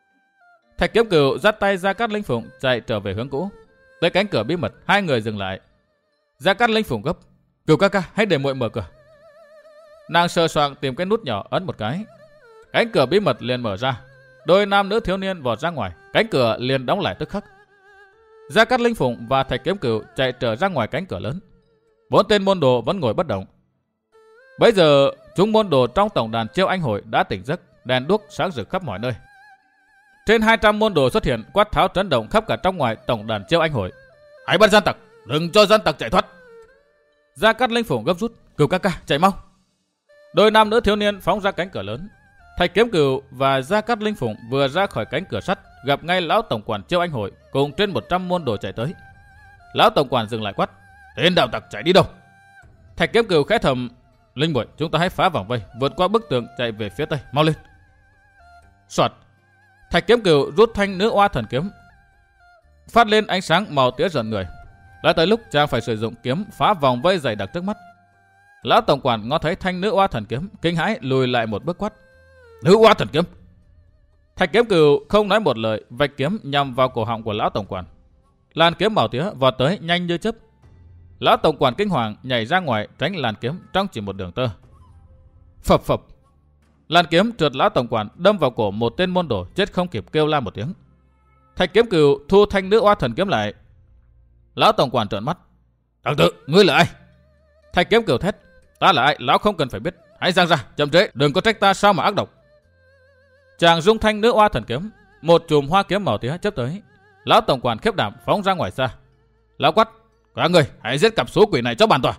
S1: Thạch Kiếm Cửu dắt tay Gia Cát Linh Phụng chạy trở về hướng cũ. Tới cánh cửa bí mật, hai người dừng lại. Gia Cát Linh Phụng gấp, Cửu ca ca, hãy để muội mở cửa. Nàng sờ soạng tìm cái nút nhỏ ấn một cái. Cánh cửa bí mật liền mở ra. Đôi nam nữ thiếu niên vọt ra ngoài, cánh cửa liền đóng lại tức khắc. Gia Cát Linh Phụng và Thạch Kiếm Cửu chạy trở ra ngoài cánh cửa lớn. Bốn tên môn đồ vẫn ngồi bất động. Bây giờ chúng môn đồ trong tổng đàn Chiêu Anh hội đã tỉnh giấc, đèn đuốc sáng rực khắp mọi nơi. Trên hai trăm môn đồ xuất hiện, quát tháo chấn động khắp cả trong ngoài tổng đàn Chiêu Anh hội. Hãy bắt gian tặc, đừng cho gian tặc chạy thoát. Gia Cát Linh Phụng gấp rút. Cửu ca ca, chạy mau. Đôi nam nữ thiếu niên phóng ra cánh cửa lớn. Thạch Kiếm Cửu và Gia Cát Linh Phụng vừa ra khỏi cánh cửa sắt, gặp ngay lão tổng quản Chiêu Anh hội cùng trên một trăm môn đồ chạy tới. Lão tổng quản dừng lại quát. Tên đạo tặc chạy đi đâu? Thạch Kiếm Cửu khẽ thầm. Linh muội, chúng ta hãy phá vòng vây, vượt qua bức tường chạy về phía tây, mau lên. Soạt. Thạch Kiếm Cửu rút thanh nữ oa thần kiếm, phát lên ánh sáng màu tía rợn người. Đã tới lúc chàng phải sử dụng kiếm phá vòng vây dày đặc trước mắt. Lão tổng quản ngó thấy thanh nữ oa thần kiếm, kinh hãi lùi lại một bước quát. Nữ oa thần kiếm! Thạch Kiếm Cửu không nói một lời, vạch kiếm nhằm vào cổ họng của lão tổng quản. Làn kiếm màu tía vọt tới nhanh như chớp. Lão tổng quản kinh hoàng nhảy ra ngoài tránh làn kiếm trong chỉ một đường tơ. Phập phập. Làn kiếm trượt lão tổng quản đâm vào cổ một tên môn đồ chết không kịp kêu la một tiếng. Thạch Kiếm Cửu thu thanh nữ oa thần kiếm lại. Lão tổng quản trợn mắt. Thằng tự, ngươi là ai? Thạch Kiếm Cửu thét. Ta là ai, lão không cần phải biết. Hãy giang ra, chậm trễ, đừng có trách ta sao mà ác độc. Chàng dung thanh nữ oa thần kiếm, một chùm hoa kiếm màu tía chớp tới. Lão tổng quản khiếp đảm phóng ra ngoài xa. Lão quát. Các người hãy giết cặp số quỷ này cho bản tòa.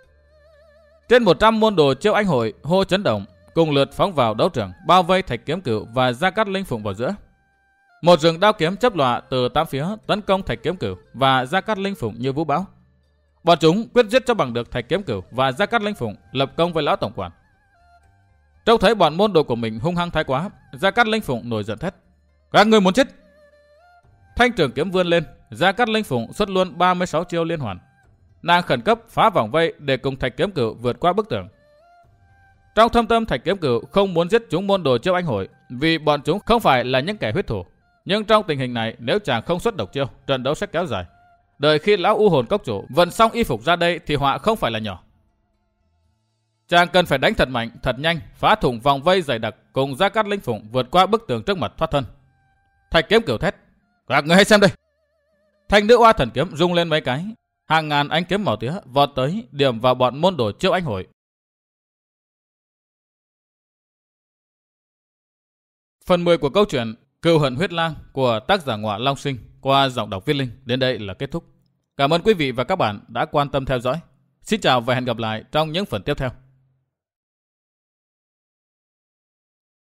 S1: Trên một trăm môn đồ Chiêu Anh hội hô chấn động, cùng lượt phóng vào đấu trường, bao vây Thạch Kiếm Cửu và Gia Cát Linh Phụng vào giữa. Một rừng đao kiếm chớp lọa từ tám phía tấn công Thạch Kiếm Cửu và Gia Cát Linh Phụng như vũ bão. Bọn chúng quyết giết cho bằng được Thạch Kiếm Cửu và Gia Cát Linh Phụng, lập công với lão tổng quản. Trông thấy bọn môn đồ của mình hung hăng thái quá, Gia Cát Linh Phụng nổi giận thét. Các ngươi muốn chết? Thanh trường kiếm vươn lên, Gia Cát Linh Phụng xuất luôn ba mươi sáu chiêu liên hoàn. Nàng khẩn cấp phá vòng vây để cùng Thạch Kiếm Cửu vượt qua bức tường. Trong thâm tâm Thạch Kiếm Cửu không muốn giết chúng môn đồ Chiêu Anh hội, vì bọn chúng không phải là những kẻ huyết thủ. Nhưng trong tình hình này, nếu chàng không xuất độc chiêu, trận đấu sẽ kéo dài. Đợi khi lão u hồn cốc chủ vận xong y phục ra đây thì họa không phải là nhỏ. Chàng cần phải đánh thật mạnh, thật nhanh, phá thủng vòng vây dày đặc, cùng Gia Cát Linh Phụng vượt qua bức tường trước mặt thoát thân. Thạch Kiếm Cửu thét. Các người hãy xem đây. Thanh nữ oa thần kiếm rung lên mấy cái, hàng ngàn ánh kiếm màu tía vọt tới điểm vào bọn môn đồ Chiêu Anh hội. Phần mười của câu chuyện Cừu hận huyết lang của tác giả Ngọa Long Sinh qua giọng đọc Viết Linh đến đây là kết thúc. Cảm ơn quý vị và các bạn đã quan tâm theo dõi. Xin chào và hẹn gặp lại trong những phần tiếp theo.